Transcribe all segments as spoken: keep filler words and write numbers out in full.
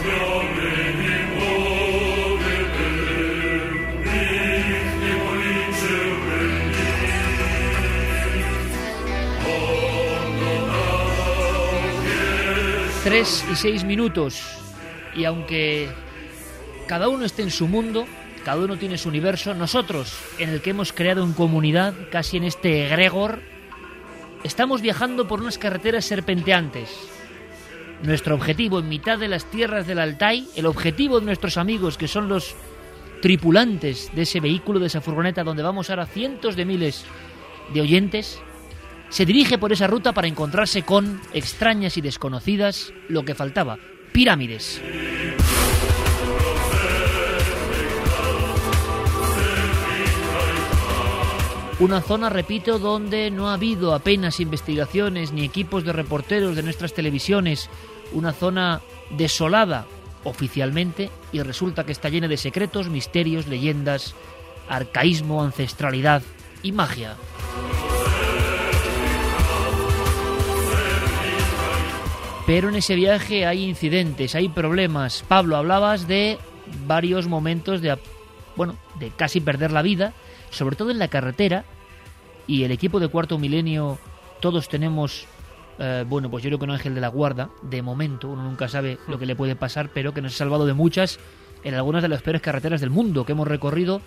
Tres y seis minutos, y aunque cada uno esté en su mundo, cada uno tiene su universo, nosotros, en el que hemos creado en comunidad, casi en este egregor, estamos viajando por unas carreteras serpenteantes. Nuestro objetivo, en mitad de las tierras del Altai, el objetivo de nuestros amigos, que son los tripulantes de ese vehículo, de esa furgoneta, donde vamos ahora cientos de miles de oyentes, se dirige por esa ruta para encontrarse con extrañas y desconocidas, lo que faltaba, pirámides. Una zona, repito, donde no ha habido apenas investigaciones ni equipos de reporteros de nuestras televisiones. Una zona desolada oficialmente, y resulta que está llena de secretos, misterios, leyendas, arcaísmo, ancestralidad y magia. Pero en ese viaje hay incidentes, hay problemas. Pablo, hablabas de varios momentos de, bueno, de casi perder la vida, sobre todo en la carretera, y el equipo de Cuarto Milenio, todos tenemos, eh, bueno, pues yo creo que un ángel de la guarda, de momento, uno nunca sabe lo que le puede pasar, pero que nos ha salvado de muchas, en algunas de las peores carreteras del mundo que hemos recorrido,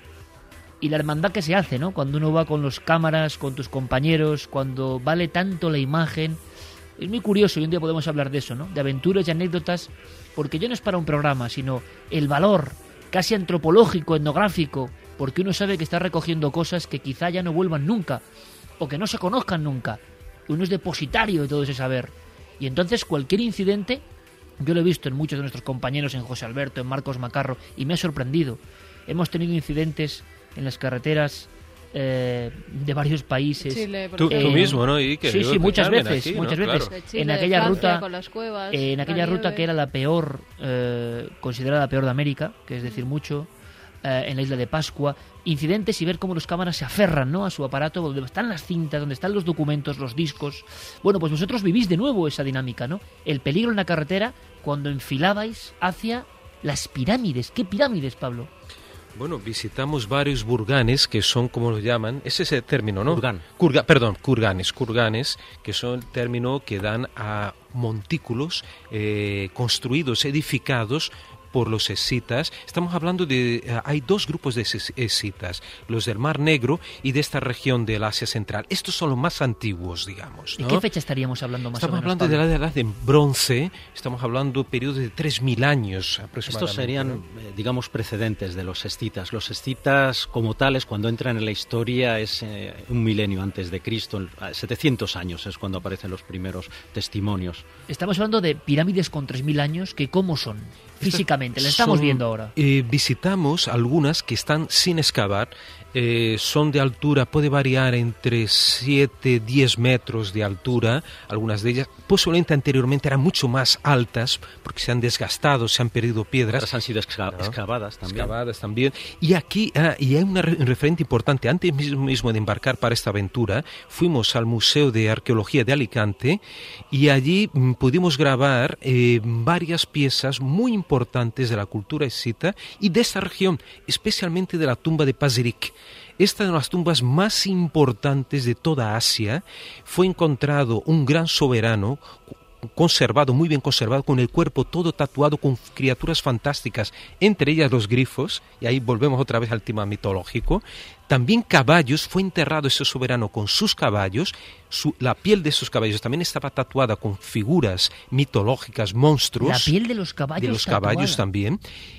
y la hermandad que se hace, ¿no? Cuando uno va con los cámaras, con tus compañeros, cuando vale tanto la imagen. Es muy curioso, y un día podemos hablar de eso, ¿no? De aventuras y anécdotas, porque ya no es para un programa, sino el valor casi antropológico, etnográfico, porque uno sabe que está recogiendo cosas que quizá ya no vuelvan nunca, o que no se conozcan nunca. Uno es depositario de todo ese saber. Y entonces cualquier incidente, yo lo he visto en muchos de nuestros compañeros, en José Alberto, en Marcos Macarro, y me ha sorprendido. Hemos tenido incidentes en las carreteras Eh, de varios países. Chile, tú, eh, tú mismo, ¿no? Y que sí, sí, muchas veces, aquí, muchas ¿no? veces. Claro. Chile, en aquella Francia, ruta, con las cuevas, eh, en aquella la ruta nieve. que era la peor, eh, considerada la peor de América, que es decir mucho, eh, en la isla de Pascua, incidentes y ver cómo los cámaras se aferran, ¿no?, a su aparato, donde están las cintas, donde están los documentos, los discos. Bueno, pues vosotros vivís de nuevo esa dinámica, ¿no? El peligro en la carretera cuando enfilabais hacia las pirámides. ¿Qué pirámides, Pablo? Bueno, visitamos varios burganes, que son, como lo llaman, ese es el término, ¿no? Kurgan. Kurga, perdón, kurganes, kurganes, que son el término que dan a montículos eh, construidos, edificados por los escitas. Estamos hablando de... Uh, hay dos grupos de escitas, los del Mar Negro y de esta región del Asia Central. Estos son los más antiguos, digamos, ¿no? ¿De qué fecha estaríamos hablando más Estamos o menos, hablando Pablo? de la edad de bronce, estamos hablando de periodos de tres mil años aproximadamente. Estos serían, ¿no? eh, digamos, precedentes de los escitas. Los escitas, como tales, cuando entran en la historia, es eh, un milenio antes de Cristo, setecientos años es cuando aparecen los primeros testimonios. Estamos hablando de pirámides con tres mil años, que ¿cómo son físicamente? Las estamos Son, viendo ahora. Eh, visitamos algunas que están sin excavar, eh, son de altura, puede variar entre siete, diez metros de altura, algunas de ellas, posiblemente anteriormente eran mucho más altas, porque se han desgastado, se han perdido piedras. Otras han sido exca- ¿no? excavadas también. Excavadas también. Y aquí ah, y hay una re- un referente importante. Antes mismo de embarcar para esta aventura, fuimos al Museo de Arqueología de Alicante y allí mm, pudimos grabar eh, varias piezas muy importantes de la cultura escita y de esta región, especialmente de la tumba de Pazyryk. Esta de las tumbas más importantes de toda Asia. Fue encontrado un gran soberano conservado, muy bien conservado, con el cuerpo todo tatuado con criaturas fantásticas, entre ellas los grifos, y ahí volvemos otra vez al tema mitológico. También caballos, fue enterrado ese soberano con sus caballos, su, la piel de sus caballos también estaba tatuada con figuras mitológicas, monstruos. La piel de los caballos De los tatuada. caballos también.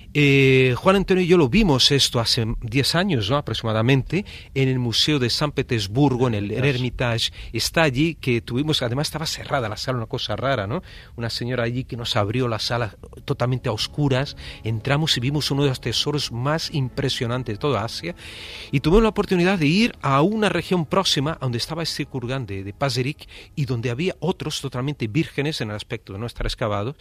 Eh, Juan Antonio y yo lo vimos esto hace diez años, ¿no?, aproximadamente, en el Museo de San Petersburgo, en el Hermitage. Está allí, que tuvimos, además estaba cerrada la sala, una cosa rara, ¿no? Una señora allí que nos abrió la sala totalmente a oscuras. Entramos y vimos uno de los tesoros más impresionantes de toda Asia. Y tuvimos la oportunidad de ir a una región próxima, donde estaba este kurgán de, de Pazyryk, y donde había otros totalmente vírgenes en el aspecto de no estar excavados.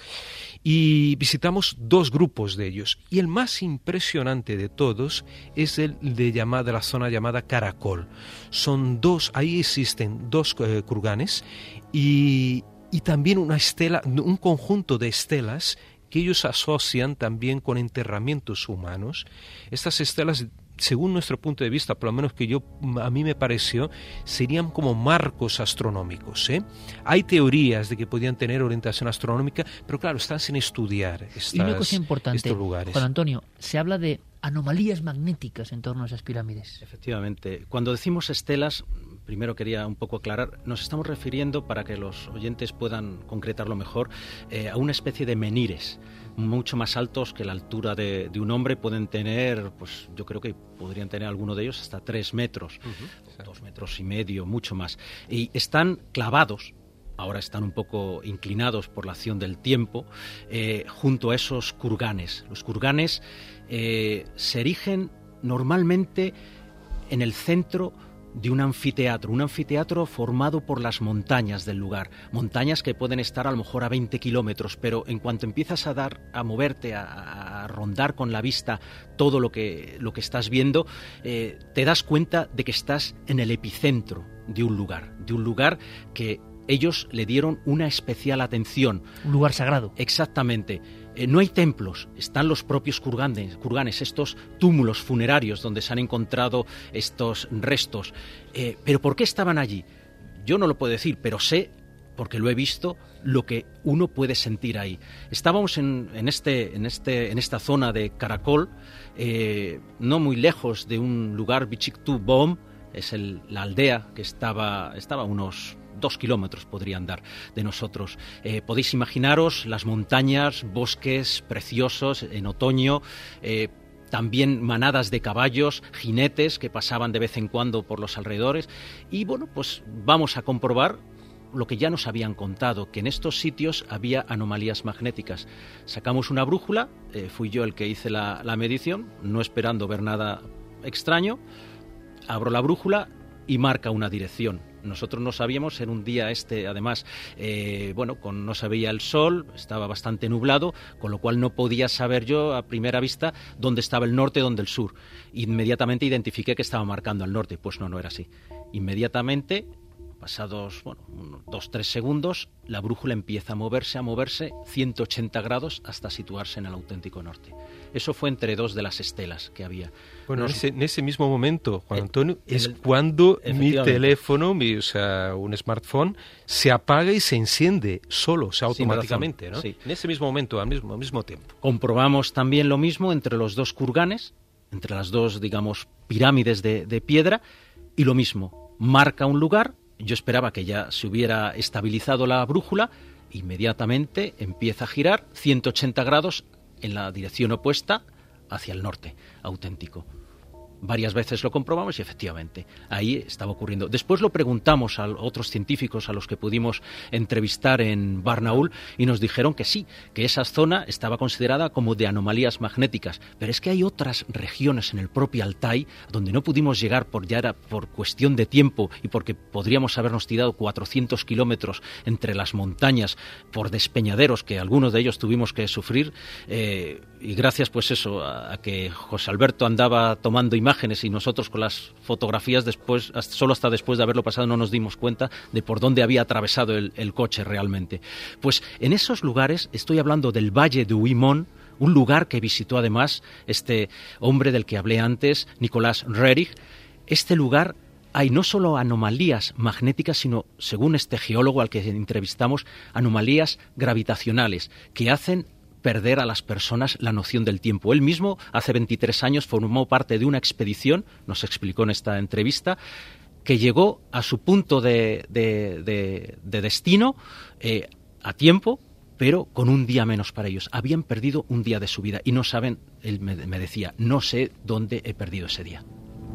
Y visitamos dos grupos de ellos. Y el más impresionante de todos es el de, llamada, la zona llamada Caracol. Son dos, ahí existen dos eh, kurganes y, y también una estela, un conjunto de estelas que ellos asocian también con enterramientos humanos. Estas estelas, según nuestro punto de vista, por lo menos que yo a mí me pareció, serían como marcos astronómicos, ¿eh? Hay teorías de que podían tener orientación astronómica, pero claro, están sin estudiar estas, y una cosa importante, estos lugares. Juan Antonio, se habla de anomalías magnéticas en torno a esas pirámides. Efectivamente. Cuando decimos estelas, primero quería un poco aclarar, nos estamos refiriendo, para que los oyentes puedan concretarlo mejor, eh, a una especie de menires, mucho más altos que la altura de, de un hombre. Pueden tener, pues yo creo que podrían tener alguno de ellos hasta tres metros, uh-huh. dos metros y medio, mucho más. Y están clavados, ahora están un poco inclinados por la acción del tiempo, eh, junto a esos kurganes. Los kurganes eh, se erigen normalmente en el centro de un anfiteatro, un anfiteatro formado por las montañas del lugar, montañas que pueden estar a lo mejor a veinte kilómetros, pero en cuanto empiezas a dar, a moverte, a, a rondar con la vista todo lo que, lo que estás viendo, eh, te das cuenta de que estás en el epicentro de un lugar, de un lugar que ellos le dieron una especial atención. Un lugar sagrado. Exactamente. Eh, no hay templos, están los propios kurganes, kurganes, estos túmulos funerarios donde se han encontrado estos restos. Eh, ¿Pero por qué estaban allí? Yo no lo puedo decir, pero sé, porque lo he visto, lo que uno puede sentir ahí. Estábamos en, en, este, en, este, en esta zona de Karakol, eh, no muy lejos de un lugar, Bichiktu Bom, es el, la aldea que estaba, estaba a unos dos kilómetros podrían dar de nosotros. Eh, podéis imaginaros las montañas, bosques preciosos en otoño, eh, también manadas de caballos, jinetes que pasaban de vez en cuando por los alrededores. Y bueno, pues vamos a comprobar lo que ya nos habían contado, que en estos sitios había anomalías magnéticas. Sacamos una brújula, eh, fui yo el que hice la, la medición, no esperando ver nada extraño. Abro la brújula y marca una dirección. Nosotros no sabíamos, en un día este, además, eh, bueno, con, no se veía el sol, estaba bastante nublado, con lo cual no podía saber yo a primera vista dónde estaba el norte, dónde el sur. Inmediatamente identifiqué que estaba marcando al norte. Pues no, no era así. Inmediatamente, pasados, bueno, unos dos, tres segundos, la brújula empieza a moverse, a moverse ciento ochenta grados hasta situarse en el auténtico norte. Eso fue entre dos de las estelas que había. Bueno, Nos... en, ese, en ese mismo momento, Juan Antonio, el, es cuando mi teléfono, mi, o sea, un smartphone, se apaga y se enciende solo, o sea, automáticamente, ¿no? Sí. En ese mismo momento, al mismo, al mismo tiempo. Comprobamos también lo mismo entre los dos kurganes, entre las dos, digamos, pirámides de, de piedra, y lo mismo, marca un lugar. Yo esperaba que ya se hubiera estabilizado la brújula, inmediatamente empieza a girar ciento ochenta grados en la dirección opuesta hacia el norte, auténtico. Varias veces lo comprobamos y efectivamente ahí estaba ocurriendo. Después lo preguntamos a otros científicos a los que pudimos entrevistar en Barnaul y nos dijeron que sí, que esa zona estaba considerada como de anomalías magnéticas. Pero es que hay otras regiones en el propio Altai donde no pudimos llegar por ya era por cuestión de tiempo y porque podríamos habernos tirado cuatrocientos kilómetros entre las montañas por despeñaderos que algunos de ellos tuvimos que sufrir. Eh, y gracias pues eso a, a que José Alberto andaba tomando imágenes y nosotros con las fotografías después, hasta, solo hasta después de haberlo pasado no nos dimos cuenta de por dónde había atravesado el, el coche realmente. Pues en esos lugares, estoy hablando del Valle de Huimón, un lugar que visitó además este hombre del que hablé antes, Nicolás Rerich. Este lugar hay no solo anomalías magnéticas, sino, según este geólogo al que entrevistamos, anomalías gravitacionales que hacen perder a las personas la noción del tiempo. Él mismo, hace veintitrés años, formó parte de una expedición, nos explicó en esta entrevista, que llegó a su punto de, de, de, de destino eh, a tiempo, pero con un día menos para ellos. Habían perdido un día de su vida y no saben, él me, me decía, no sé dónde he perdido ese día.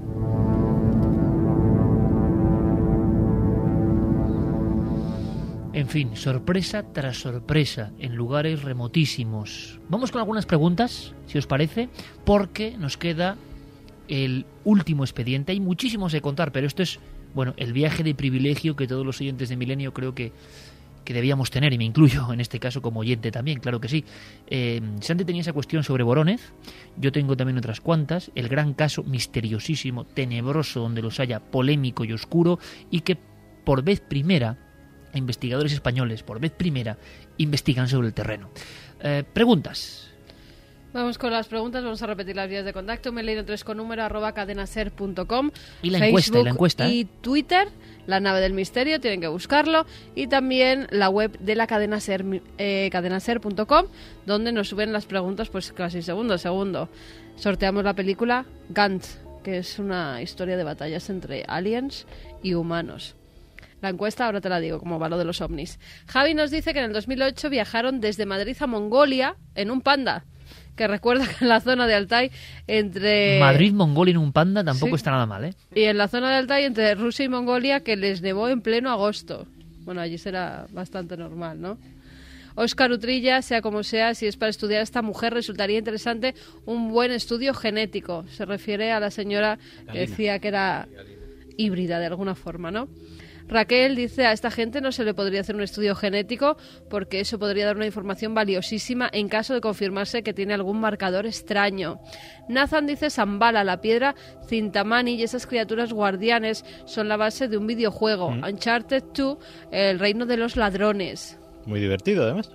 En fin, sorpresa tras sorpresa en lugares remotísimos. Vamos con algunas preguntas, si os parece, porque nos queda el último expediente. Hay muchísimos de contar, pero esto es, bueno, el viaje de privilegio que todos los oyentes de Milenio creo que, que debíamos tener, y me incluyo en este caso como oyente también, claro que sí. Eh, Santi tenía esa cuestión sobre Vorónezh, yo tengo también otras cuantas, el gran caso misteriosísimo, tenebroso, donde los haya, polémico y oscuro, y que por vez primera investigadores españoles, por vez primera, investigan sobre el terreno. Eh, preguntas. Vamos con las preguntas, vamos a repetir las vías de contacto. Meleiro tres con número arroba cadenaser punto com. Y la Facebook encuesta, y la encuesta. ¿eh? Y Twitter, La Nave del Misterio, tienen que buscarlo. Y también la web de la cadena ser, eh, cadenaser punto com, donde nos suben las preguntas pues casi segundo a segundo. Sorteamos la película Gantz, que es una historia de batallas entre aliens y humanos. La encuesta, ahora te la digo, como va lo de los ovnis. Javi nos dice que en el dos mil ocho viajaron desde Madrid a Mongolia en un panda, que recuerda que en la zona de Altai entre... Madrid, Mongolia en un panda tampoco Sí. está nada mal, ¿eh? Y en la zona de Altai entre Rusia y Mongolia, que les nevó en pleno agosto. Bueno, allí será bastante normal, ¿no? Óscar Utrilla, sea como sea, si es para estudiar a esta mujer, resultaría interesante un buen estudio genético. Se refiere a la señora que decía que era híbrida de alguna forma, ¿no? Raquel dice, a esta gente no se le podría hacer un estudio genético porque eso podría dar una información valiosísima en caso de confirmarse que tiene algún marcador extraño. Nathan dice, Zambala, la piedra Cintamani y esas criaturas guardianes son la base de un videojuego, mm. Uncharted dos, el reino de los ladrones. Muy divertido, además.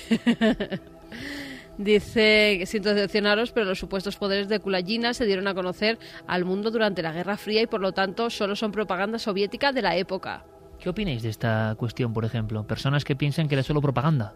Dice que siento decepcionaros, pero los supuestos poderes de Kulagina se dieron a conocer al mundo durante la Guerra Fría y por lo tanto solo son propaganda soviética de la época. ¿Qué opináis de esta cuestión, por ejemplo? Personas que piensan que era solo propaganda.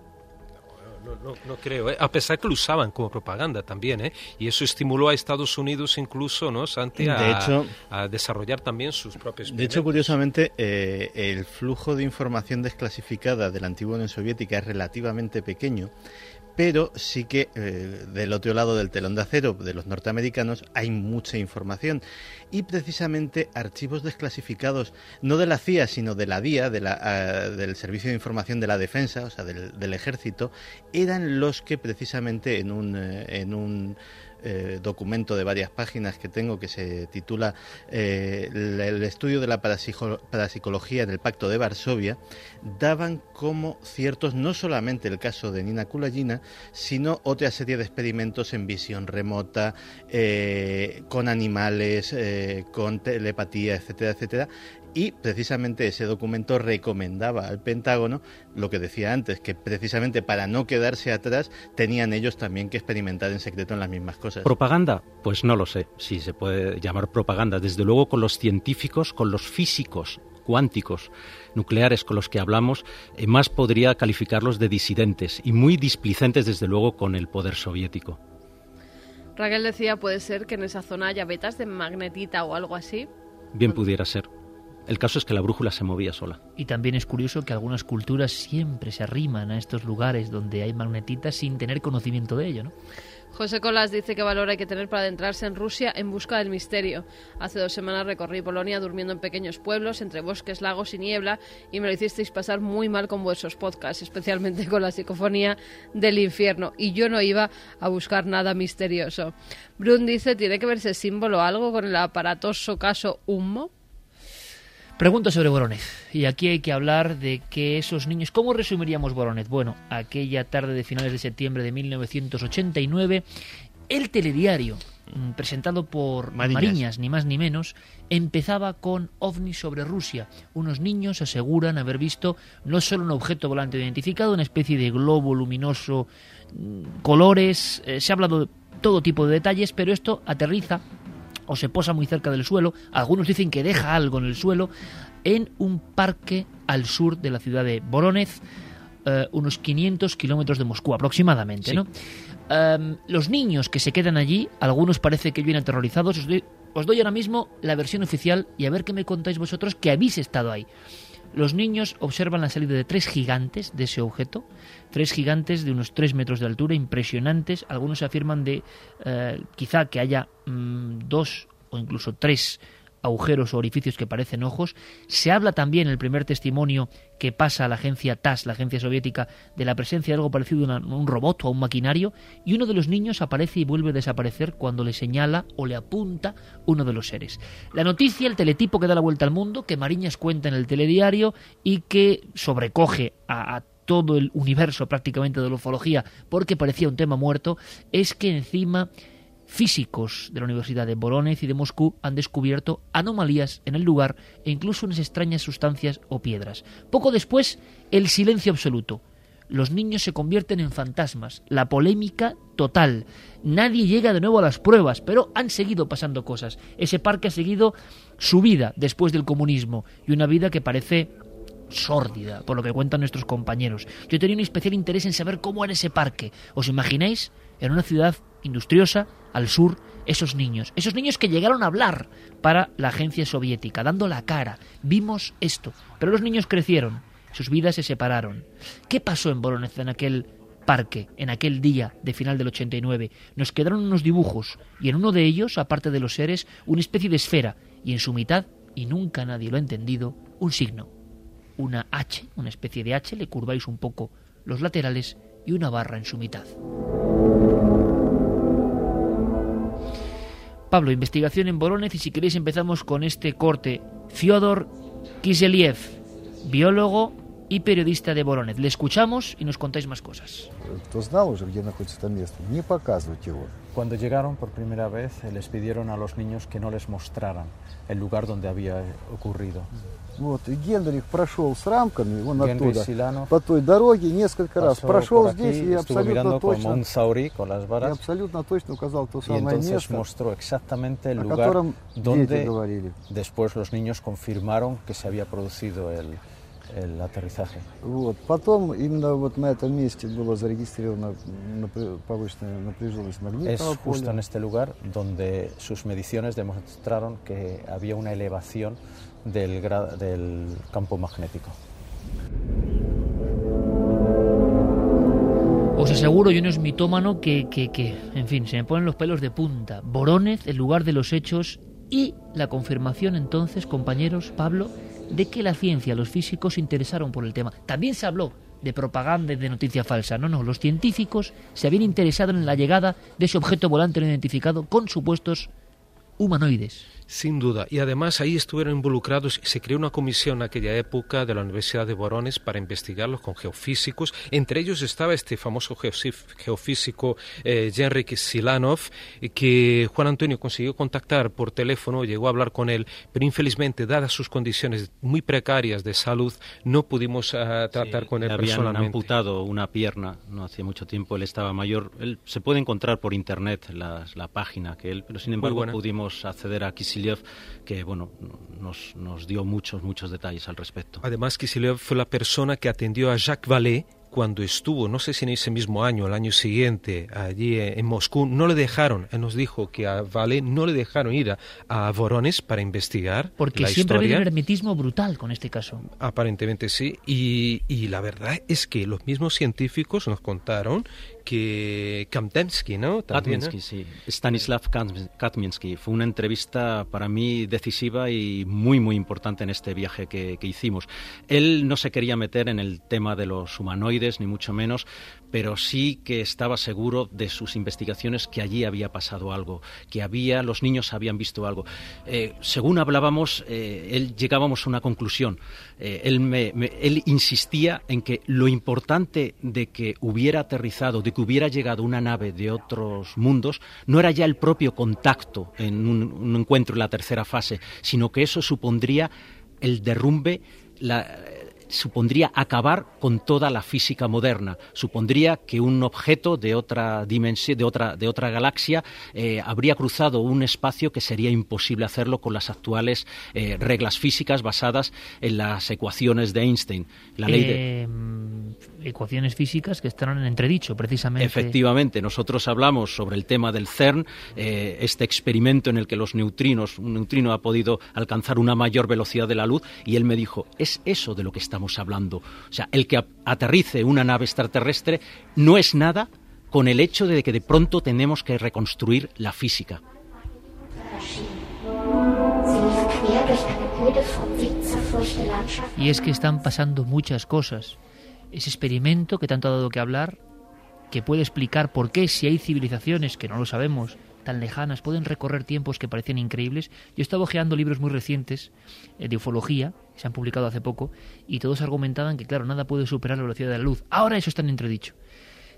No, no, no creo, ¿eh? A pesar que lo usaban como propaganda también, ¿eh? Y eso estimuló a Estados Unidos incluso, ¿no, Santi? A, de hecho, a desarrollar también sus propios... De hecho, curiosamente, eh, el flujo de información desclasificada de la antigua Unión Soviética es relativamente pequeño, pero sí que eh, del otro lado del telón de acero de los norteamericanos hay mucha información y precisamente archivos desclasificados no de la C I A sino de la D I A, de la, uh, del Servicio de Información de la Defensa, o sea del, del Ejército, eran los que precisamente en un, eh, en un eh, documento de varias páginas que tengo que se titula eh, el, el estudio de la parapsico- parapsicología en el Pacto de Varsovia, daban como ciertos no solamente el caso de Nina Kulagina, sino otra serie de experimentos en visión remota, eh, con animales, eh, con telepatía, etcétera, etcétera. Y precisamente ese documento recomendaba al Pentágono lo que decía antes, que precisamente para no quedarse atrás tenían ellos también que experimentar en secreto en las mismas cosas. ¿Propaganda? Pues no lo sé si se puede llamar propaganda. Desde luego con los científicos, con los físicos cuánticos nucleares con los que hablamos, eh, más podría calificarlos de disidentes y muy displicentes desde luego con el poder soviético. Raquel decía, puede ser que en esa zona haya vetas de magnetita o algo así. Bien pudiera ser. El caso es que la brújula se movía sola. Y también es curioso que algunas culturas siempre se arriman a estos lugares donde hay magnetitas sin tener conocimiento de ello, ¿no? José Colas dice que valor hay que tener para adentrarse en Rusia en busca del misterio. Hace dos semanas recorrí Polonia durmiendo en pequeños pueblos, entre bosques, lagos y niebla, y me lo hicisteis pasar muy mal con vuestros podcasts, especialmente con la psicofonía del infierno. Y yo no iba a buscar nada misterioso. Brun dice, ¿tiene que verse símbolo algo con el aparatoso caso Humo? Pregunta sobre Voronezh. Y aquí hay que hablar de que esos niños... ¿Cómo resumiríamos Voronezh? Bueno, aquella tarde de finales de septiembre de mil novecientos ochenta y nueve, el telediario, presentado por Mariñas. Mariñas, ni más ni menos, empezaba con ovnis sobre Rusia. Unos niños aseguran haber visto no solo un objeto volante identificado, una especie de globo luminoso, colores... Eh, se ha hablado de todo tipo de detalles, pero esto aterriza o se posa muy cerca del suelo, algunos dicen que deja algo en el suelo, en un parque al sur de la ciudad de Voronezh, eh, unos quinientos kilómetros de Moscú aproximadamente, sí. ¿no? Um, los niños que se quedan allí, algunos parece que vienen aterrorizados. Os doy, os doy ahora mismo la versión oficial y a ver qué me contáis vosotros que habéis estado ahí. Los niños observan la salida de tres gigantes de ese objeto, tres gigantes de unos tres metros de altura, impresionantes. Algunos afirman de eh, quizá que haya mmm, dos o incluso tres agujeros o orificios que parecen ojos. Se habla también en el primer testimonio que pasa a la agencia T A S S, la agencia soviética, de la presencia de algo parecido a una, un robot o a un maquinario, y uno de los niños aparece y vuelve a desaparecer cuando le señala o le apunta uno de los seres. La noticia, el teletipo que da la vuelta al mundo, que Mariñas cuenta en el telediario y que sobrecoge a, a todo el universo prácticamente de la ufología porque parecía un tema muerto, es que encima físicos de la Universidad de Vorónezh y de Moscú han descubierto anomalías en el lugar e incluso unas extrañas sustancias o piedras. Poco después, el silencio absoluto. Los niños se convierten en fantasmas. La polémica total. Nadie llega de nuevo a las pruebas, pero han seguido pasando cosas. Ese parque ha seguido su vida después del comunismo y una vida que parece sórdida, por lo que cuentan nuestros compañeros. Yo tenía un especial interés en saber cómo era ese parque. ¿Os imagináis? En una ciudad industriosa, al sur, esos niños. Esos niños que llegaron a hablar para la agencia soviética, dando la cara. Vimos esto. Pero los niños crecieron. Sus vidas se separaron. ¿Qué pasó en Vorónezh en aquel parque, en aquel día de final del ochenta y nueve? Nos quedaron unos dibujos, y en uno de ellos, aparte de los seres, una especie de esfera, y en su mitad, y nunca nadie lo ha entendido, un signo. Una H, una especie de H, le curváis un poco los laterales, y una barra en su mitad. Pablo, investigación en Vorónezh, y si queréis empezamos con este corte. Fyodor Kiselyev, biólogo y periodista de Vorónezh. Le escuchamos y nos contáis más cosas. Cuando llegaron por primera vez, les pidieron a los niños que no les mostraran el lugar donde había ocurrido. Вот, и Генрих прошел с рамками, вон Генрих оттуда, Силанов по той дороге несколько раз прошел здесь и абсолютно точно, точно, и абсолютно точно указал то самое место, mostró exactamente el о lugar котором donde дети говорили. Después los niños confirmaron que se había producido el, el aterrizaje. Вот, потом именно вот на этом месте было зарегистрировано повышенная напряженность магнитного Es поля. justo en este lugar donde sus mediciones demostraron que había una elevación del, gra- del campo magnético. Os aseguro, yo no es mitómano, que, que, que, en fin, se me ponen los pelos de punta. Vorónezh, el lugar de los hechos, y la confirmación entonces, compañeros, Pablo, de que la ciencia, los físicos se interesaron por el tema. También se habló de propaganda y de noticia falsa. No, no, los científicos se habían interesado en la llegada de ese objeto volante no identificado con supuestos humanoides. Sin duda, y además ahí estuvieron involucrados, se creó una comisión en aquella época de la Universidad de Vorónezh para investigarlos con geofísicos, entre ellos estaba este famoso geofísico eh, Genrikh Silanov, que Juan Antonio consiguió contactar por teléfono, llegó a hablar con él, pero infelizmente, dadas sus condiciones muy precarias de salud, no pudimos uh, tratar sí, con él le habían personalmente. amputado una pierna, no hacía mucho tiempo, él estaba mayor, él se puede encontrar por internet la, la página que él, pero sin embargo pudimos acceder a Kisiliev, que bueno, nos, nos dio muchos, muchos detalles al respecto. Además, Kisiliev fue la persona que atendió a Jacques Vallée cuando estuvo, no sé si en ese mismo año, el año siguiente, allí en Moscú. No le dejaron, él nos dijo que a Vallée no le dejaron ir a, a Vorónezh para investigar. Porque la siempre historia. había un hermetismo brutal con este caso. Aparentemente sí, y, y la verdad es que los mismos científicos nos contaron que Kamtensky, ¿no? También, Katminsky, ¿eh? sí. Stanislav Katminsky. Fue una entrevista para mí decisiva y muy, muy importante en este viaje que, que hicimos. Él no se quería meter en el tema de los humanoides, ni mucho menos, pero sí que estaba seguro de sus investigaciones que allí había pasado algo, que había, los niños habían visto algo. Eh, según hablábamos, eh, él llegábamos a una conclusión. Eh, él, me, me, él insistía en que lo importante de que hubiera aterrizado, de que hubiera llegado una nave de otros mundos, no era ya el propio contacto en un, un encuentro en la tercera fase, sino que eso supondría el derrumbe, la, supondría acabar con toda la física moderna, supondría que un objeto de otra dimensión, de otra, de otra galaxia, eh, habría cruzado un espacio que sería imposible hacerlo con las actuales eh, reglas físicas basadas en las ecuaciones de Einstein. La ley de... eh, ecuaciones físicas que están en entredicho, precisamente. Efectivamente, nosotros hablamos sobre el tema del CERN, eh, este experimento en el que los neutrinos, un neutrino ha podido alcanzar una mayor velocidad de la luz, y él me dijo, es eso de lo que estamos hablando. O sea, el que aterrice una nave extraterrestre no es nada con el hecho de que de pronto tenemos que reconstruir la física. Y es que están pasando muchas cosas. Ese experimento que tanto ha dado que hablar, que puede explicar por qué, si hay civilizaciones, que no lo sabemos, tan lejanas, pueden recorrer tiempos que parecían increíbles. Yo he estado hojeando libros muy recientes eh, de ufología, que se han publicado hace poco, y todos argumentaban que, claro, nada puede superar la velocidad de la luz. Ahora eso está en entredicho.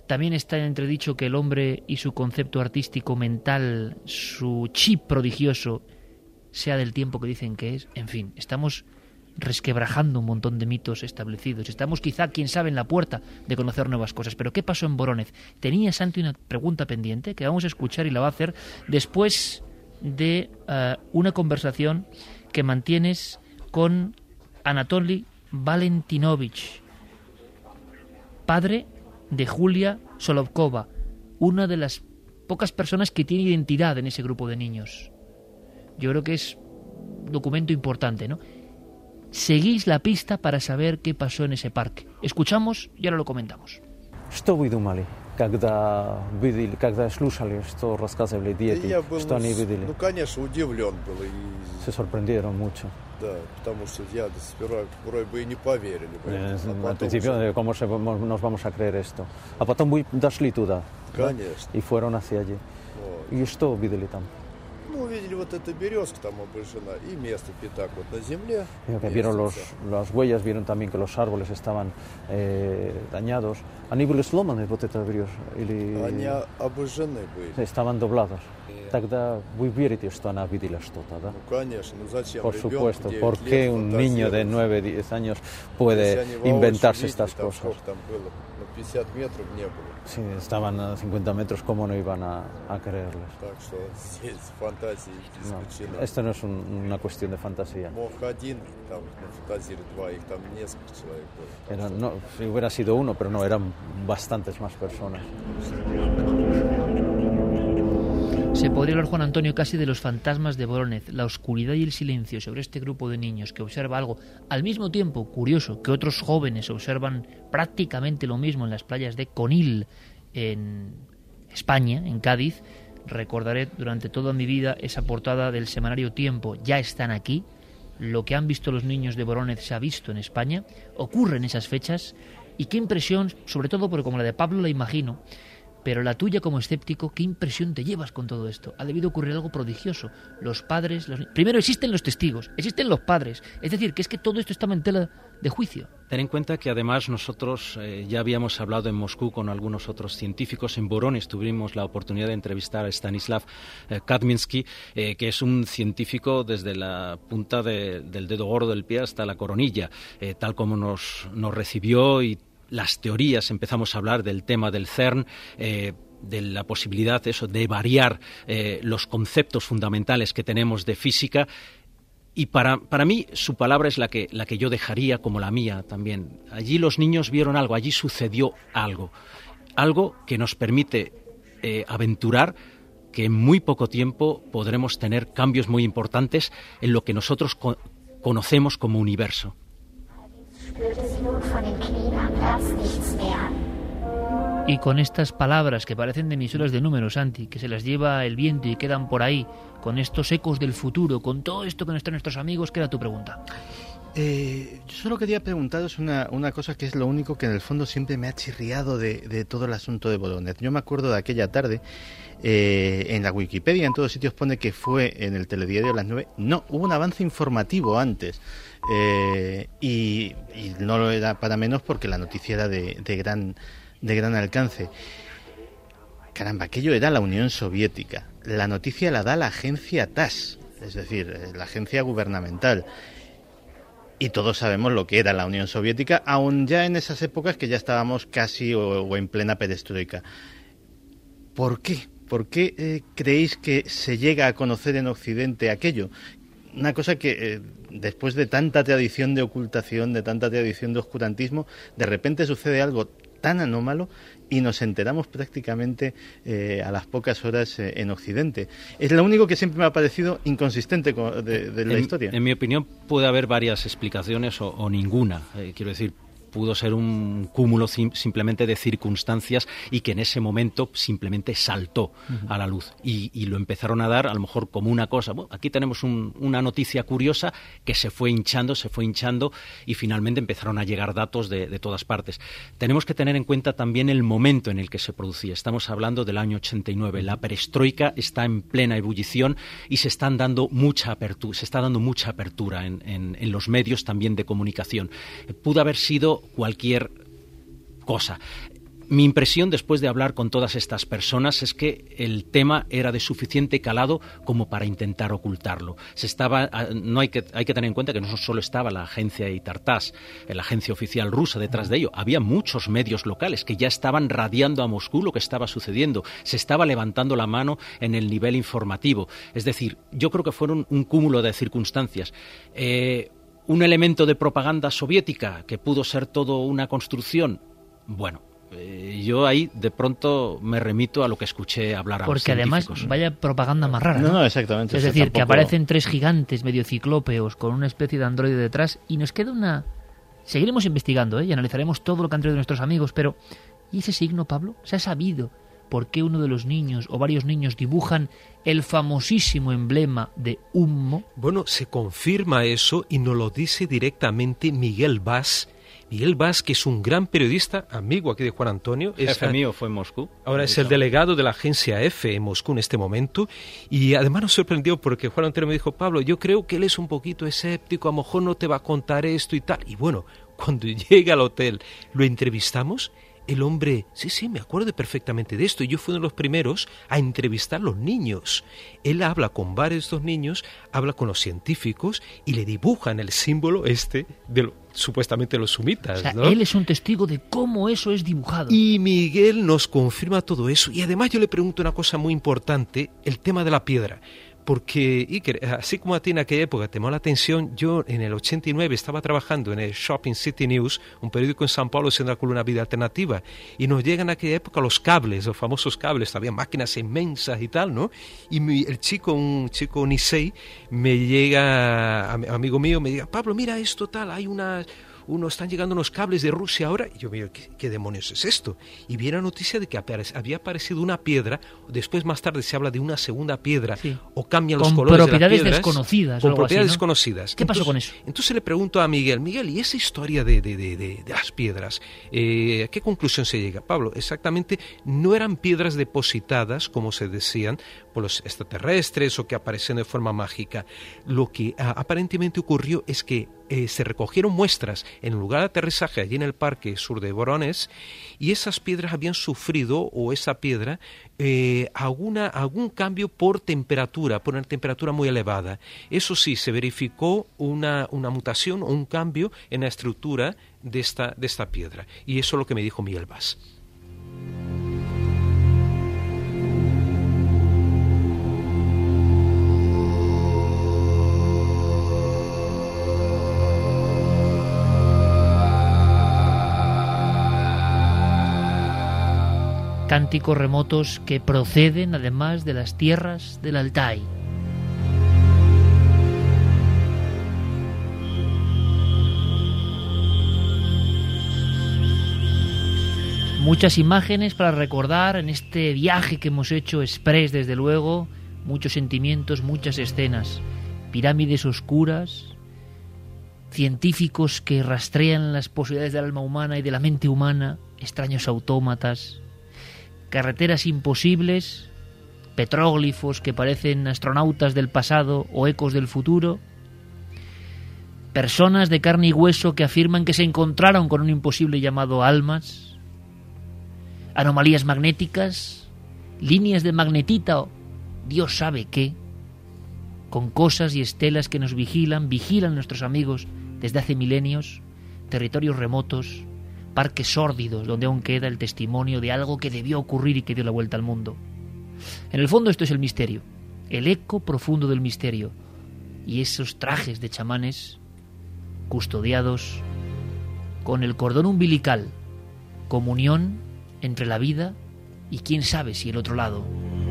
También está en entredicho que el hombre y su concepto artístico mental, su chip prodigioso, sea del tiempo que dicen que es. En fin, estamos resquebrajando un montón de mitos establecidos. Estamos quizá, quién sabe, en la puerta de conocer nuevas cosas. Pero ¿qué pasó en Vorónezh? Tenía Santi una pregunta pendiente que vamos a escuchar y la va a hacer después de uh, una conversación que mantienes con Anatoly Valentinovich, padre de Julia Solovkova, una de las pocas personas que tiene identidad en ese grupo de niños. Yo creo que es un documento importante, ¿no? Seguís la pista para saber qué pasó en ese parque. Escuchamos y ahora lo comentamos. Что вы думали, когда видели, когда слушали, что рассказывали дети, что они видели? Ну, конечно, удивлен был. И... Se sorprendieron mucho. Да, потому что я сперва вроде бы и не поверили. Eh, А al principio, уже... ¿cómo se, nos vamos a creer esto? А потом вы дошли туда. Конечно. И fueron hacia allí. Вот. ¿Y что видели там? Ну, увидели вот эта березка там обожжена и место пятак вот на земле. Que vieron los, las huellas, vieron también que los árboles estaban eh, dañados. Они были сломаны, вот эта береза? Или... Они обожжены были. Estaban doblados. Тогда вы верите, что она видела что-то, да? Ну, конечно, ну зачем? Por Ребенку supuesto, девять ¿por qué лет un niño de фантазировать? nueve diez años Если puede они воочию inventarse видели, estas там cosas? сколько там было? Ну, пятьдесят метров не было. Sí, estaban a cincuenta metros, ¿cómo no iban a, a creerles? Так что здесь фантазии No, исключена. esto no es un- una cuestión de fantasía. Мог один там нафантазировать, два, их там несколько человек было. Так Era, что- no, si hubiera sido uno, pero no, eran bastantes más personas. Se podría hablar, Juan Antonio, casi de los fantasmas de Vorónezh, la oscuridad y el silencio sobre este grupo de niños que observa algo al mismo tiempo curioso que otros jóvenes observan prácticamente lo mismo en las playas de Conil, en España, en Cádiz. Recordaré durante toda mi vida esa portada del semanario Tiempo, ya están aquí. Lo que han visto los niños de Vorónezh se ha visto en España, ocurre en esas fechas, y qué impresión, sobre todo porque como la de Pablo la imagino, pero la tuya como escéptico, ¿qué impresión te llevas con todo esto? Ha debido ocurrir algo prodigioso. Los padres... Los... Primero existen los testigos, existen los padres. Es decir, que es que todo esto estaba en tela de juicio. Ten en cuenta que además nosotros eh, ya habíamos hablado en Moscú con algunos otros científicos. En Vorónezh tuvimos la oportunidad de entrevistar a Stanislav eh, Kadminsky, eh, que es un científico desde la punta de, del dedo gordo del pie hasta la coronilla, eh, tal como nos, nos recibió, y las teorías, empezamos a hablar del tema del CERN, eh, de la posibilidad eso, de variar eh, los conceptos fundamentales que tenemos de física. Y para, para mí su palabra es la que, la que yo dejaría como la mía también. Allí los niños vieron algo, allí sucedió algo. Algo que nos permite eh, aventurar que en muy poco tiempo podremos tener cambios muy importantes en lo que nosotros co- conocemos como universo. Y con estas palabras que parecen de emisoras de números, Santi, que se las lleva el viento y quedan por ahí, con estos ecos del futuro, con todo esto que nos traen nuestros amigos, ¿qué era tu pregunta? Eh, yo solo quería preguntaros una, una cosa que es lo único que en el fondo siempre me ha chirriado de, de todo el asunto de Vorónezh. Yo me acuerdo de aquella tarde, eh, en la Wikipedia, en todos sitios pone que fue en el telediario a las nueve. No, hubo un avance informativo antes. Eh, y, y no lo era para menos porque la noticia era de, de, gran, de gran alcance. Caramba, aquello era la Unión Soviética. La noticia la da la agencia T A S, es decir, la agencia gubernamental. Y todos sabemos lo que era la Unión Soviética, aun ya en esas épocas que ya estábamos casi o, o en plena perestroika. ¿Por qué? ¿Por qué eh, creéis que se llega a conocer en Occidente aquello? Una cosa que eh, después de tanta tradición de ocultación, de tanta tradición de oscurantismo, de repente sucede algo tan anómalo y nos enteramos prácticamente eh, a las pocas horas eh, en Occidente. Es lo único que siempre me ha parecido inconsistente con, de, de la en, historia. En mi opinión puede haber varias explicaciones o, o ninguna. Eh, quiero decir, pudo ser un cúmulo sim- simplemente de circunstancias y que en ese momento simplemente saltó uh-huh. a la luz y, y lo empezaron a dar a lo mejor como una cosa. Bueno, aquí tenemos un, una noticia curiosa que se fue hinchando, se fue hinchando y finalmente empezaron a llegar datos de, de todas partes. Tenemos que tener en cuenta también el momento en el que se producía. Estamos hablando del año ochenta y nueve. La perestroika está en plena ebullición y se están dando mucha apertura, se está dando mucha apertura en, en, en los medios también de comunicación. Pudo haber sido cualquier cosa. Mi impresión después de hablar con todas estas personas es que el tema era de suficiente calado como para intentar ocultarlo. Se estaba, no hay que, hay que tener en cuenta que no solo estaba la agencia Itartás, la agencia oficial rusa detrás de ello, había muchos medios locales que ya estaban radiando a Moscú lo que estaba sucediendo, se estaba levantando la mano en el nivel informativo. Es decir, yo creo que fueron un cúmulo de circunstancias. Eh, un elemento de propaganda soviética que pudo ser todo una construcción, bueno, Eh, yo ahí de pronto me remito a lo que escuché hablar a los Porque además, científicos. vaya propaganda más rara. No, No, no, exactamente. Es o sea, decir, que tampoco- aparecen tres gigantes medio ciclópeos con una especie de androide detrás y nos queda una... Seguiremos investigando, ¿eh? Y analizaremos todo lo que han traído nuestros amigos, pero ¿y ese signo, Pablo? ¿Se ha sabido por qué uno de los niños o varios niños dibujan el famosísimo emblema de Humo? Bueno, se confirma eso y nos lo dice directamente Miguel Vaz. Miguel Vaz, que es un gran periodista, amigo aquí de Juan Antonio. Es, Jefe mío fue en Moscú. Ahora es el delegado de la agencia F en Moscú en este momento. Y además nos sorprendió porque Juan Antonio me dijo, Pablo, yo creo que él es un poquito escéptico, a lo mejor no te va a contar esto y tal. Y bueno, cuando llega al hotel, lo entrevistamos. El hombre, sí, sí, me acuerdo perfectamente de esto. Yo fui uno de los primeros a entrevistar a los niños. Él habla con varios de estos niños, habla con los científicos y le dibujan el símbolo este de lo, supuestamente los sumitas, O sea, ¿no? él es un testigo de cómo eso es dibujado. Y Miguel nos confirma todo eso. Y además yo le pregunto una cosa muy importante, el tema de la piedra. Porque, Iker, así como a ti en aquella época te llamó la atención, yo en el ochenta y nueve estaba trabajando en el Shopping City News, un periódico en San Paulo, siendo la columna Vida Alternativa, y nos llegan en aquella época los cables, los famosos cables, había máquinas inmensas y tal, ¿no? Y mi, el chico, un chico Nisei, me llega, amigo mío, me diga, Pablo, mira esto tal, hay una... uno, están llegando unos cables de Rusia ahora, y yo miro, ¿qué, qué demonios es esto? Y vi la noticia de que apare- había aparecido una piedra, después más tarde se habla de una segunda piedra, Sí. o cambian los Con colores propiedades de las piedras, desconocidas o con algo así, propiedades ¿no? desconocidas. ¿Qué pasó Entonces- con eso? Entonces le pregunto a Miguel, Miguel, ¿y esa historia de, de, de, de, de las piedras? Eh, ¿A qué conclusión se llega? Pablo, exactamente, no eran piedras depositadas, como se decían, por los extraterrestres o que aparecían de forma mágica. Lo que ah, aparentemente ocurrió es que eh, se recogieron muestras en el lugar de aterrizaje allí en el parque sur de Voronezh y esas piedras habían sufrido, o esa piedra, eh, alguna, algún cambio por temperatura, por una temperatura muy elevada. Eso sí, se verificó una, una mutación o un cambio en la estructura de esta, de esta piedra. Y eso es lo que me dijo Miguel Vaz. Cánticos remotos que proceden además de las tierras del Altai. Muchas imágenes para recordar en este viaje que hemos hecho express, desde luego, muchos sentimientos, muchas escenas, pirámides oscuras, científicos que rastrean las posibilidades del alma humana y de la mente humana, extraños autómatas, carreteras imposibles, petróglifos que parecen astronautas del pasado o ecos del futuro, personas de carne y hueso que afirman que se encontraron con un imposible llamado almas, anomalías magnéticas, líneas de magnetita o Dios sabe qué, con cosas y estelas que nos vigilan, vigilan nuestros amigos desde hace milenios, territorios remotos, parques sórdidos donde aún queda el testimonio de algo que debió ocurrir y que dio la vuelta al mundo. En el fondo esto es el misterio, el eco profundo del misterio, y esos trajes de chamanes custodiados con el cordón umbilical, comunión entre la vida y quién sabe si el otro lado.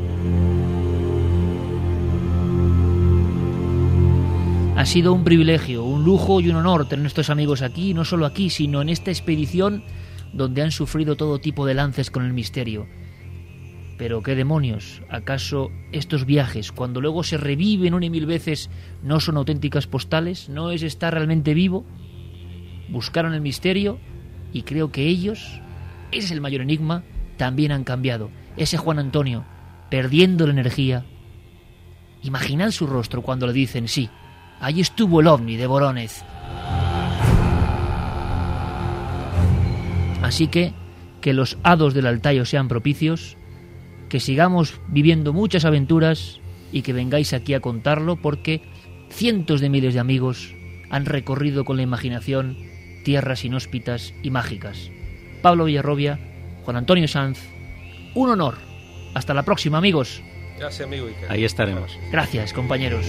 Ha sido un privilegio, un lujo y un honor tener nuestros amigos aquí, no solo aquí, sino en esta expedición donde han sufrido todo tipo de lances con el misterio. Pero qué demonios, ¿acaso estos viajes, cuando luego se reviven una y mil veces, no son auténticas postales? ¿No es estar realmente vivo? Buscaron el misterio y creo que ellos, ese es el mayor enigma, también han cambiado. Ese Juan Antonio, perdiendo la energía. Imaginad su rostro cuando le dicen, sí, allí estuvo el ovni de Voronezh. Así que que los hados del Altayo sean propicios, que sigamos viviendo muchas aventuras y que vengáis aquí a contarlo, porque cientos de miles de amigos han recorrido con la imaginación tierras inhóspitas y mágicas. Pablo Villarrobia, Juan Antonio Sanz, un honor. Hasta la próxima, amigos. Gracias, amigo Iker. Ahí estaremos. Gracias, compañeros.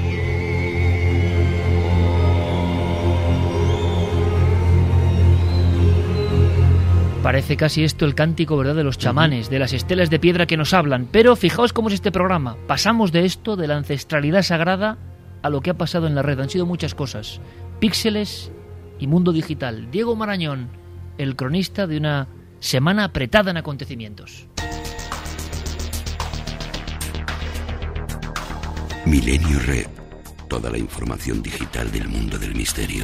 Parece casi esto el cántico, ¿verdad?, de los chamanes, de las estelas de piedra que nos hablan. Pero fijaos cómo es este programa. Pasamos de esto, de la ancestralidad sagrada, a lo que ha pasado en la red. Han sido muchas cosas. Píxeles y mundo digital. Diego Marañón, el cronista de una semana apretada en acontecimientos. Milenio Red. Toda la información digital del mundo del misterio.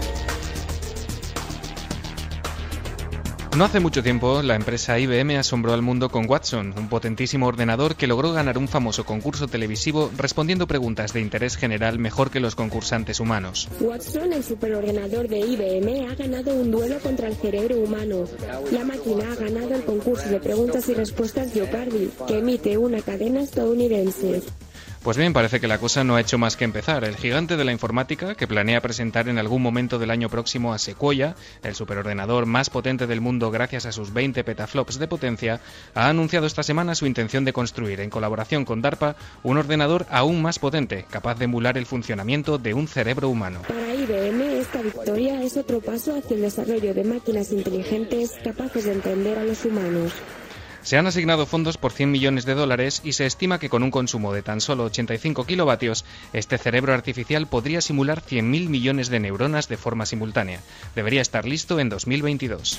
No hace mucho tiempo, la empresa I B M asombró al mundo con Watson, un potentísimo ordenador que logró ganar un famoso concurso televisivo respondiendo preguntas de interés general mejor que los concursantes humanos. Watson, el superordenador de I B M, ha ganado un duelo contra el cerebro humano. La máquina ha ganado el concurso de preguntas y respuestas Jeopardy, que emite una cadena estadounidense. Pues bien, parece que la cosa no ha hecho más que empezar. El gigante de la informática, que planea presentar en algún momento del año próximo a Sequoia, el superordenador más potente del mundo gracias a sus veinte petaflops de potencia, ha anunciado esta semana su intención de construir, en colaboración con DARPA, un ordenador aún más potente, capaz de emular el funcionamiento de un cerebro humano. Para I B M, esta victoria es otro paso hacia el desarrollo de máquinas inteligentes capaces de entender a los humanos. Se han asignado fondos por cien millones de dólares y se estima que con un consumo de tan solo ochenta y cinco kilovatios, este cerebro artificial podría simular cien mil millones de neuronas de forma simultánea. Debería estar listo en dos mil veintidós.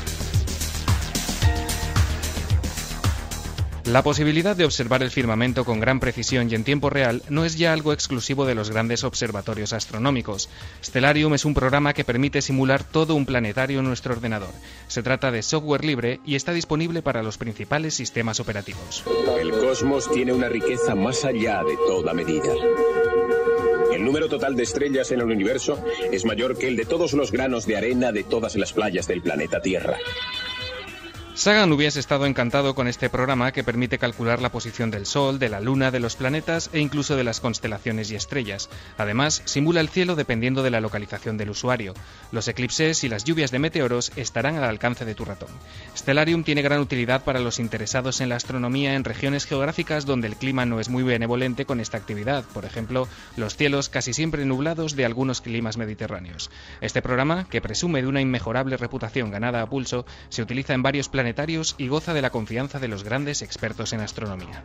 La posibilidad de observar el firmamento con gran precisión y en tiempo real no es ya algo exclusivo de los grandes observatorios astronómicos. Stellarium es un programa que permite simular todo un planetario en nuestro ordenador. Se trata de software libre y está disponible para los principales sistemas operativos. El cosmos tiene una riqueza más allá de toda medida. El número total de estrellas en el universo es mayor que el de todos los granos de arena de todas las playas del planeta Tierra. Sagan hubiese estado encantado con este programa que permite calcular la posición del Sol, de la Luna, de los planetas e incluso de las constelaciones y estrellas. Además, simula el cielo dependiendo de la localización del usuario. Los eclipses y las lluvias de meteoros estarán al alcance de tu ratón. Stellarium tiene gran utilidad para los interesados en la astronomía en regiones geográficas donde el clima no es muy benevolente con esta actividad, por ejemplo, los cielos casi siempre nublados de algunos climas mediterráneos. Este programa, que presume de una inmejorable reputación ganada a pulso, se utiliza en varios planetarios y goza de la confianza de los grandes expertos en astronomía.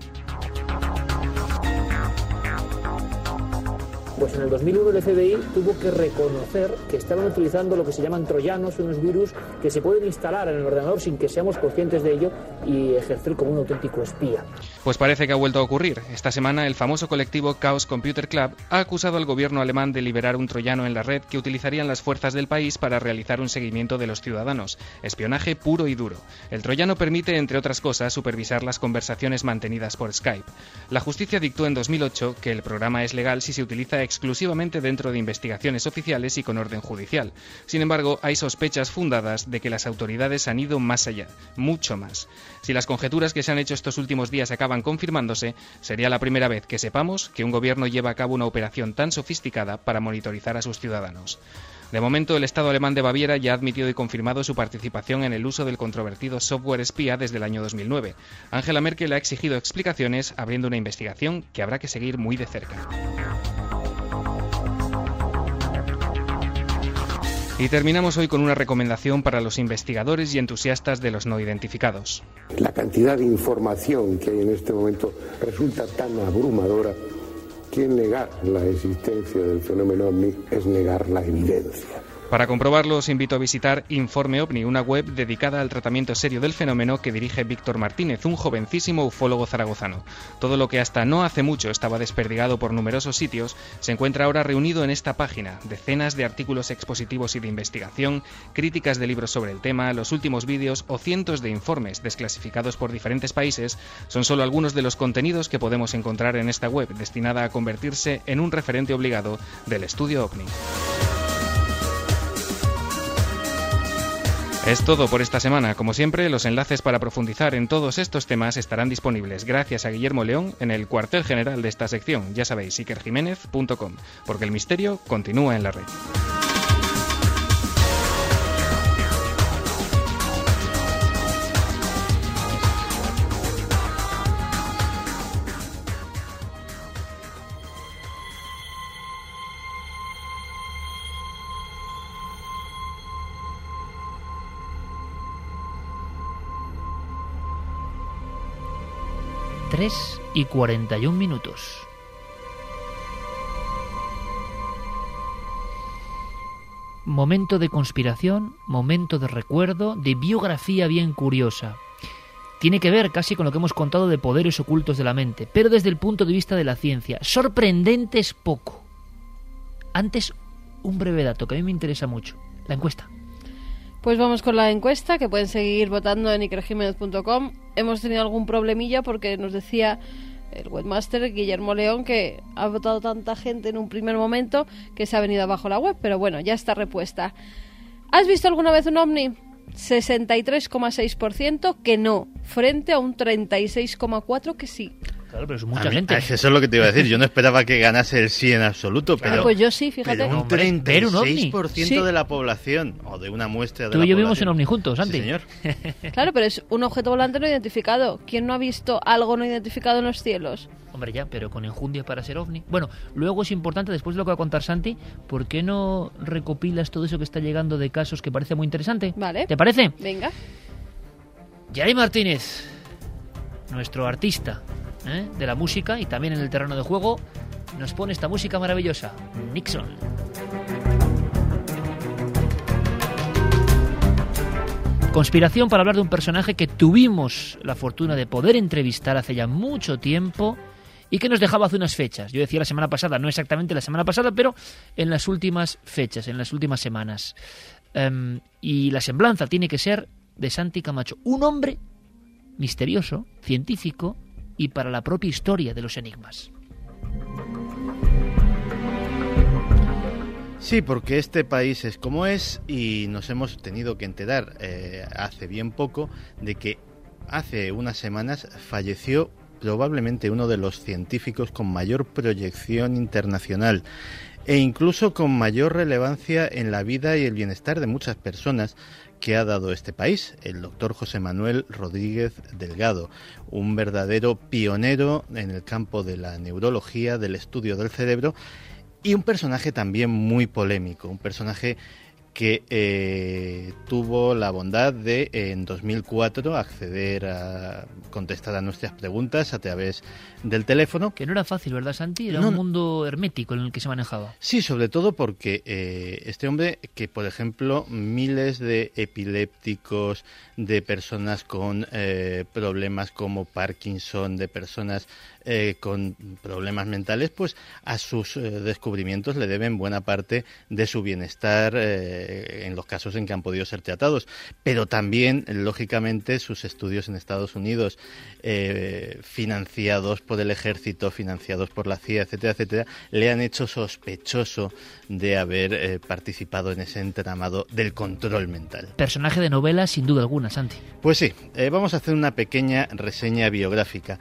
Pues en el dos mil uno el F B I tuvo que reconocer que estaban utilizando lo que se llaman troyanos, unos virus que se pueden instalar en el ordenador sin que seamos conscientes de ello y ejercer como un auténtico espía. Pues parece que ha vuelto a ocurrir. Esta semana el famoso colectivo Chaos Computer Club ha acusado al gobierno alemán de liberar un troyano en la red que utilizarían las fuerzas del país para realizar un seguimiento de los ciudadanos. Espionaje puro y duro. El troyano permite, entre otras cosas, supervisar las conversaciones mantenidas por Skype. La justicia dictó en dos mil ocho que el programa es legal si se utiliza exclusivamente dentro de investigaciones oficiales y con orden judicial. Sin embargo, hay sospechas fundadas de que las autoridades han ido más allá, mucho más. Si las conjeturas que se han hecho estos últimos días acaban confirmándose, sería la primera vez que sepamos que un gobierno lleva a cabo una operación tan sofisticada para monitorizar a sus ciudadanos. De momento, el Estado alemán de Baviera ya ha admitido y confirmado su participación en el uso del controvertido software espía desde el año dos mil nueve. Angela Merkel ha exigido explicaciones, abriendo una investigación que habrá que seguir muy de cerca. Y terminamos hoy con una recomendación para los investigadores y entusiastas de los no identificados. La cantidad de información que hay en este momento resulta tan abrumadora que negar la existencia del fenómeno ovni es negar la evidencia. Para comprobarlo, os invito a visitar Informe OVNI, una web dedicada al tratamiento serio del fenómeno que dirige Víctor Martínez, un jovencísimo ufólogo zaragozano. Todo lo que hasta no hace mucho estaba desperdigado por numerosos sitios se encuentra ahora reunido en esta página. Decenas de artículos expositivos y de investigación, críticas de libros sobre el tema, los últimos vídeos o cientos de informes desclasificados por diferentes países son solo algunos de los contenidos que podemos encontrar en esta web, destinada a convertirse en un referente obligado del estudio OVNI. Es todo por esta semana. Como siempre, los enlaces para profundizar en todos estos temas estarán disponibles gracias a Guillermo León en el cuartel general de esta sección. Ya sabéis, iker jiménez punto com, porque el misterio continúa en la red. tres y cuarenta y un minutos. Momento de conspiración, momento de recuerdo, de biografía bien curiosa. Tiene que ver casi con lo que hemos contado de poderes ocultos de la mente, pero desde el punto de vista de la ciencia. Sorprendente es poco. Antes, un breve dato que a mí me interesa mucho. La encuesta. Pues vamos con la encuesta, que pueden seguir votando en iker jiménez punto com. Hemos tenido algún problemilla porque nos decía el webmaster Guillermo León que ha votado tanta gente en un primer momento que se ha venido abajo la web, pero bueno, ya está repuesta. ¿Has visto alguna vez un ovni? sesenta y tres coma seis por ciento que no, frente a un treinta y seis coma cuatro por ciento que sí. Claro, pero es mucha mí, gente. Eso es lo que te iba a decir. Yo no esperaba que ganase el sí en absoluto, pero, ah, pues yo sí, fíjate. pero un treinta y seis por ciento sí. de la población, o de una muestra de Tú la y yo población. vimos en ovni juntos, Santi. Sí, señor. Claro, pero es un objeto volante no identificado. ¿Quién no ha visto algo no identificado en los cielos? Hombre, ya, pero con enjundia para ser ovni. Bueno, luego es importante, después de lo que va a contar Santi, ¿por qué no recopilas todo eso que está llegando de casos que parece muy interesante? Vale. ¿Te parece? Venga. Yaray Martínez, nuestro artista, ¿eh?, de la música y también en el terreno de juego, nos pone esta música maravillosa, Nixon. Conspiración para hablar de un personaje que tuvimos la fortuna de poder entrevistar hace ya mucho tiempo y que nos dejaba hace unas fechas. Yo decía la semana pasada, no exactamente la semana pasada, pero en las últimas fechas, en las últimas semanas. Um, y la semblanza tiene que ser de Santi Camacho, un hombre misterioso, científico y para la propia historia de los enigmas. Sí, porque este país es como es y nos hemos tenido que enterar eh, hace bien poco de que hace unas semanas falleció probablemente uno de los científicos con mayor proyección internacional e incluso con mayor relevancia en la vida y el bienestar de muchas personas que ha dado este país, el doctor José Manuel Rodríguez Delgado, un verdadero pionero en el campo de la neurología, del estudio del cerebro, y un personaje también muy polémico, un personaje que eh, tuvo la bondad de, en dos mil cuatro, acceder a contestar a nuestras preguntas a través del teléfono. Que no era fácil, ¿verdad, Santi? Era no, un mundo hermético en el que se manejaba. Sí, sobre todo porque eh, este hombre, que por ejemplo miles de epilépticos, de personas con eh, problemas como Parkinson, de personas eh, con problemas mentales, pues a sus eh, descubrimientos le deben buena parte de su bienestar eh, en los casos en que han podido ser tratados, pero también, lógicamente, sus estudios en Estados Unidos, eh, financiados por el ejército, financiados por la C I A, etcétera, etcétera, le han hecho sospechoso de haber eh, participado en ese entramado del control mental. Personaje de novela, sin duda alguna, Santi. Pues sí, eh, vamos a hacer una pequeña reseña biográfica.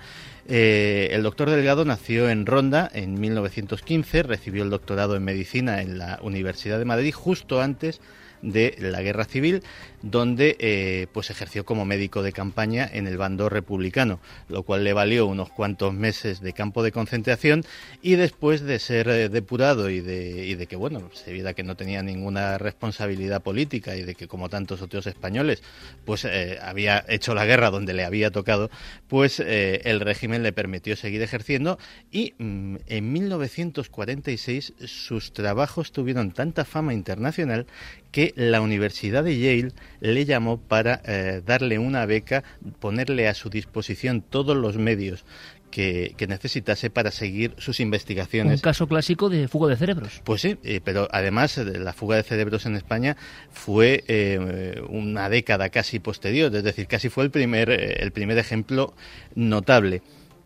Eh, el doctor Delgado nació en Ronda en mil novecientos quince, recibió el doctorado en medicina en la Universidad de Madrid justo antes de la Guerra Civil, donde eh, pues ejerció como médico de campaña en el bando republicano, lo cual le valió unos cuantos meses de campo de concentración, y después de ser eh, depurado y de, y de que bueno se viera que no tenía ninguna responsabilidad política y de que, como tantos otros españoles, pues eh, había hecho la guerra donde le había tocado, pues eh, el régimen le permitió seguir ejerciendo, y mm, en mil novecientos cuarenta y seis sus trabajos tuvieron tanta fama internacional que la Universidad de Yale le llamó para eh, darle una beca, ponerle a su disposición todos los medios que, que necesitase para seguir sus investigaciones. Un caso clásico de fuga de cerebros. Pues sí, eh, pero además la fuga de cerebros en España fue eh, una década casi posterior, es decir, casi fue el primer, eh, el primer ejemplo notable.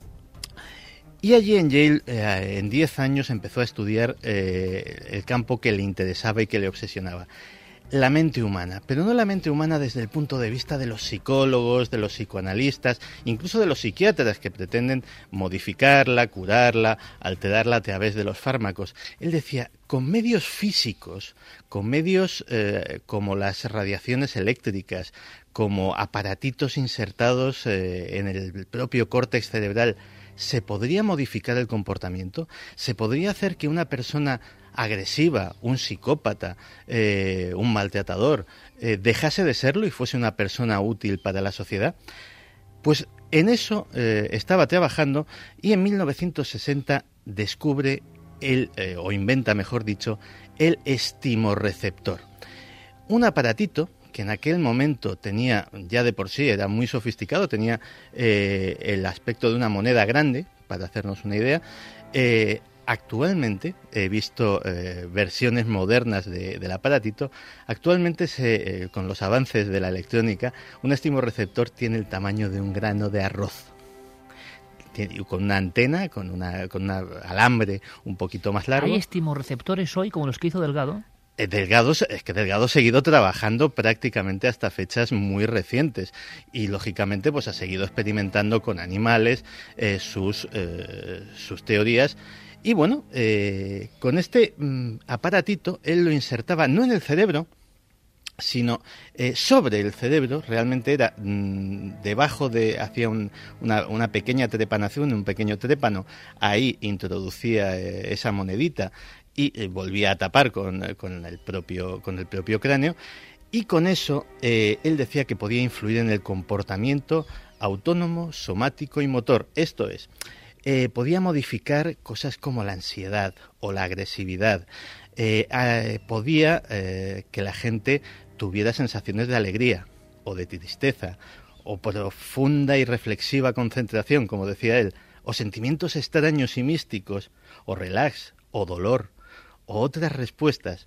Y allí en Yale, eh, en diez años, empezó a estudiar eh, el campo que le interesaba y que le obsesionaba. la mente humana, pero no la mente humana desde el punto de vista de los psicólogos, de los psicoanalistas, incluso de los psiquiatras que pretenden modificarla, curarla, alterarla a través de los fármacos. Él decía, con medios físicos, con medios eh, como las radiaciones eléctricas, como aparatitos insertados eh, en el propio córtex cerebral, ¿se podría modificar el comportamiento? ¿Se podría hacer que una persona agresiva, un psicópata, eh, un maltratador, eh, dejase de serlo y fuese una persona útil para la sociedad? Pues en eso eh, estaba trabajando y en mil novecientos sesenta descubre, el, eh, o inventa mejor dicho, el estimorreceptor. Un aparatito que en aquel momento tenía, ya de por sí era muy sofisticado, tenía eh, el aspecto de una moneda grande, para hacernos una idea. eh, Actualmente, he visto eh, versiones modernas de, del aparatito, actualmente se, eh, con los avances de la electrónica, un estimorreceptor tiene el tamaño de un grano de arroz. Tiene, con una antena, con una con un alambre un poquito más largo. ¿Hay estimorreceptores hoy como los que hizo Delgado? Eh, Delgado, es que Delgado ha seguido trabajando prácticamente hasta fechas muy recientes y lógicamente pues ha seguido experimentando con animales eh, sus, eh, sus teorías. Y bueno, eh, con este mm, aparatito él lo insertaba no en el cerebro, sino eh, sobre el cerebro. Realmente era mmm, debajo de, hacía un, una, una pequeña trepanación, un pequeño trépano, ahí introducía eh, esa monedita y eh, volvía a tapar con, con, el propio, con el propio cráneo, y con eso eh, él decía que podía influir en el comportamiento autónomo, somático y motor. Esto es, Eh, podía modificar cosas como la ansiedad o la agresividad, eh, eh, podía eh, que la gente tuviera sensaciones de alegría o de tristeza o profunda y reflexiva concentración, como decía él, o sentimientos extraños y místicos, o relax, o dolor, o otras respuestas.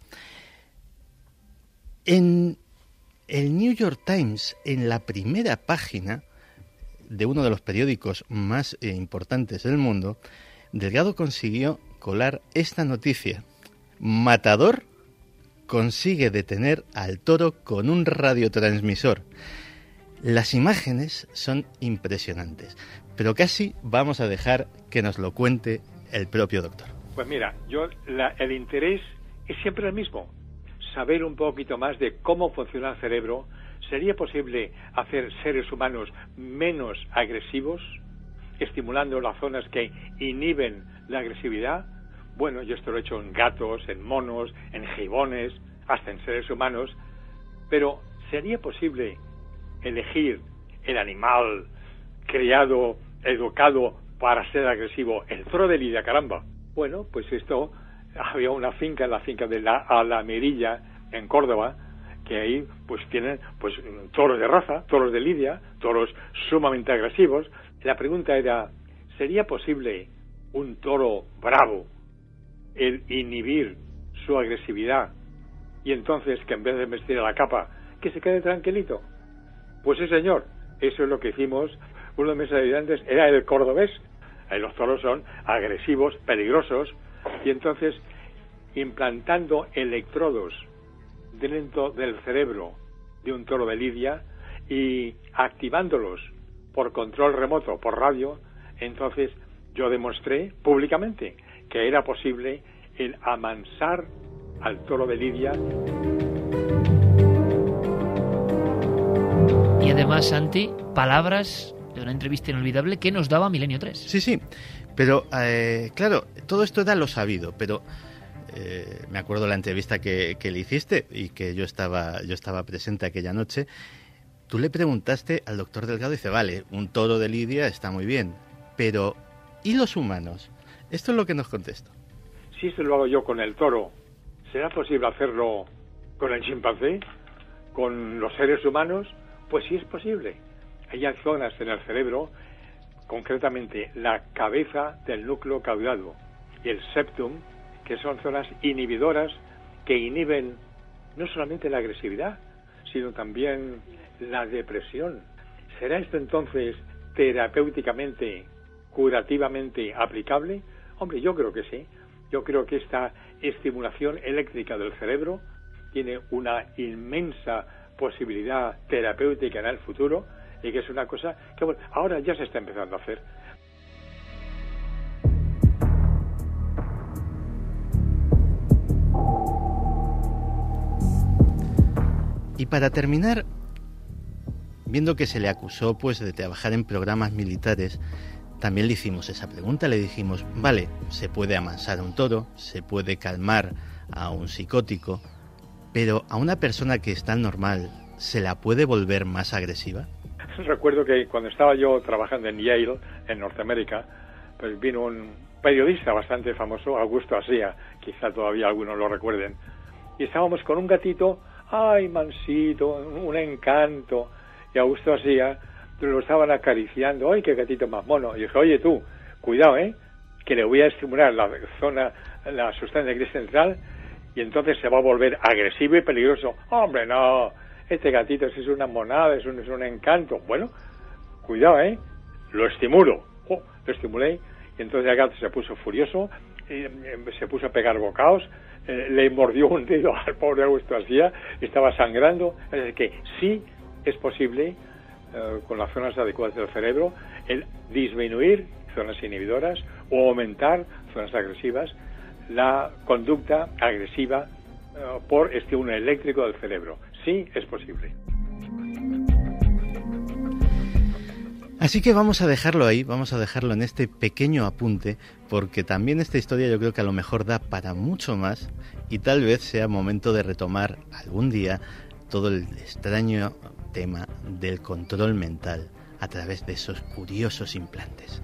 En el New York Times, en la primera página de uno de los periódicos más eh, importantes del mundo, Delgado consiguió colar esta noticia: Matador consigue detener al toro con un radiotransmisor. Las imágenes son impresionantes, pero casi vamos a dejar que nos lo cuente el propio doctor. Pues mira, yo la, el interés es siempre el mismo, saber un poquito más de cómo funciona el cerebro. ¿Sería posible hacer seres humanos menos agresivos, estimulando las zonas que inhiben la agresividad? Bueno, yo esto lo he hecho en gatos, en monos, en gibones, hasta en seres humanos, pero ¿sería posible elegir el animal criado, educado para ser agresivo? El toro de Lidia, caramba. Bueno, pues esto, había una finca, la finca de la Alamerilla, en Córdoba, que ahí pues tienen pues toros de raza, toros de lidia, toros sumamente agresivos. La pregunta era, ¿sería posible un toro bravo el inhibir su agresividad y entonces que en vez de vestir a la capa, que se quede tranquilito? Pues sí, señor, eso es lo que hicimos. Uno de mis ayudantes era el cordobés. Ahí los toros son agresivos, peligrosos, y entonces implantando electrodos dentro del cerebro de un toro de lidia y activándolos por control remoto, por radio, entonces yo demostré públicamente que era posible el amansar al toro de lidia. Y además, Santi, palabras de una entrevista inolvidable que nos daba Milenio tres. Sí, sí, pero eh, claro, todo esto era lo sabido, pero Eh, me acuerdo la entrevista que, que le hiciste y que yo estaba yo estaba presente aquella noche. Tú le preguntaste al doctor Delgado y dice, vale, un toro de lidia está muy bien, pero ¿y los humanos? Esto es lo que nos contestó. Si esto lo hago yo con el toro, ¿será posible hacerlo con el chimpancé? ¿Con los seres humanos? Pues sí es posible. Hay zonas en el cerebro, concretamente la cabeza del núcleo caudado y el septum, que son zonas inhibidoras que inhiben no solamente la agresividad, sino también la depresión. ¿Será esto entonces terapéuticamente, curativamente aplicable? Hombre, yo creo que sí. Yo creo que esta estimulación eléctrica del cerebro tiene una inmensa posibilidad terapéutica en el futuro y que es una cosa que bueno, ahora ya se está empezando a hacer. Y para terminar, viendo que se le acusó pues de trabajar en programas militares, también le hicimos esa pregunta, le dijimos, vale, se puede amansar a un toro, se puede calmar a un psicótico, pero a una persona que es tan normal, ¿se la puede volver más agresiva? Recuerdo que cuando estaba yo trabajando en Yale, en Norteamérica, pues vino un periodista bastante famoso, Augusto Asía, quizá todavía algunos lo recuerden, y estábamos con un gatito, ay, mansito, un encanto, y Augusto Asía lo estaban acariciando, ay, qué gatito más mono, y dije, oye tú, cuidado, eh, que le voy a estimular la zona, la sustancia gris central, y entonces se va a volver agresivo y peligroso. Hombre, no, este gatito es una monada, es un, es un encanto. Bueno, cuidado, eh, lo estimulo, oh, lo estimulé, y entonces el gato se puso furioso, y, y se puso a pegar bocados, eh, le mordió un dedo al pobre Augusto Asía, estaba sangrando. Es decir, que sí es posible, eh, con las zonas adecuadas del cerebro, el disminuir zonas inhibidoras o aumentar zonas agresivas, la conducta agresiva uh, por estímulo eléctrico del cerebro. Sí, es posible. Así que vamos a dejarlo ahí, vamos a dejarlo en este pequeño apunte, porque también esta historia yo creo que a lo mejor da para mucho más y tal vez sea momento de retomar algún día todo el extraño tema del control mental a través de esos curiosos implantes.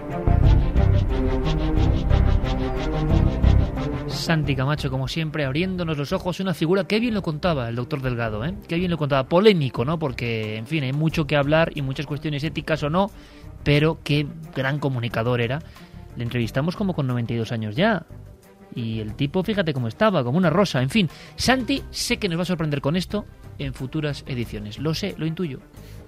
Santi Camacho, como siempre, abriéndonos los ojos, una figura que bien lo contaba el doctor Delgado, ¿eh? Que bien lo contaba, polémico, ¿no? Porque, en fin, hay mucho que hablar y muchas cuestiones éticas o no, pero qué gran comunicador era. Le entrevistamos como con noventa y dos años ya, y el tipo, fíjate cómo estaba, como una rosa. En fin, Santi, sé que nos va a sorprender con esto en futuras ediciones, lo sé, lo intuyo.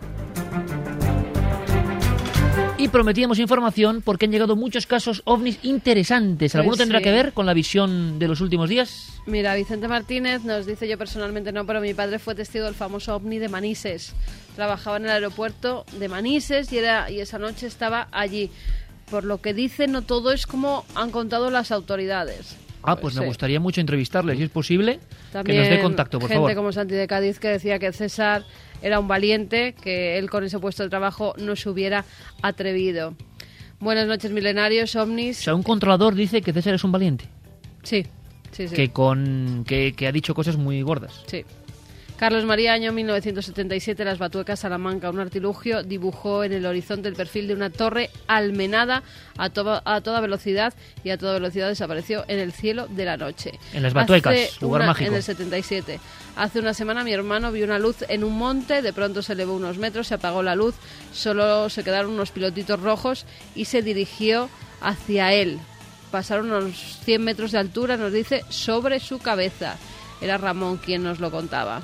Y prometíamos información porque han llegado muchos casos ovnis interesantes. ¿Alguno Pues tendrá sí. que ver con la visión de los últimos días? Mira, Vicente Martínez nos dice, yo personalmente no, pero mi padre fue testigo del famoso ovni de Manises. Trabajaba en el aeropuerto de Manises y, era, y esa noche estaba allí. Por lo que dice, no todo es como han contado las autoridades. Ah, pues, Pues me sí. gustaría mucho entrevistarle, si es posible, También que nos dé contacto, por gente favor. como Santi de Cádiz que decía que César era un valiente, que él con ese puesto de trabajo no se hubiera atrevido. Buenas noches, milenarios, ovnis. O sea, un controlador dice que César es un valiente. Sí, sí, sí. Que, con, que, que ha dicho cosas muy gordas. Sí. Carlos María, año mil novecientos setenta y siete, Las Batuecas, Salamanca. Un artilugio dibujó en el horizonte el perfil de una torre almenada a, to a toda velocidad y a toda velocidad desapareció en el cielo de la noche. En Las Batuecas, Hace lugar una- mágico. En el setenta y siete. Hace una semana mi hermano vio una luz en un monte, de pronto se elevó unos metros, se apagó la luz, solo se quedaron unos pilotitos rojos y se dirigió hacia él. Pasaron unos cien metros de altura, nos dice, sobre su cabeza. Era Ramón quien nos lo contaba.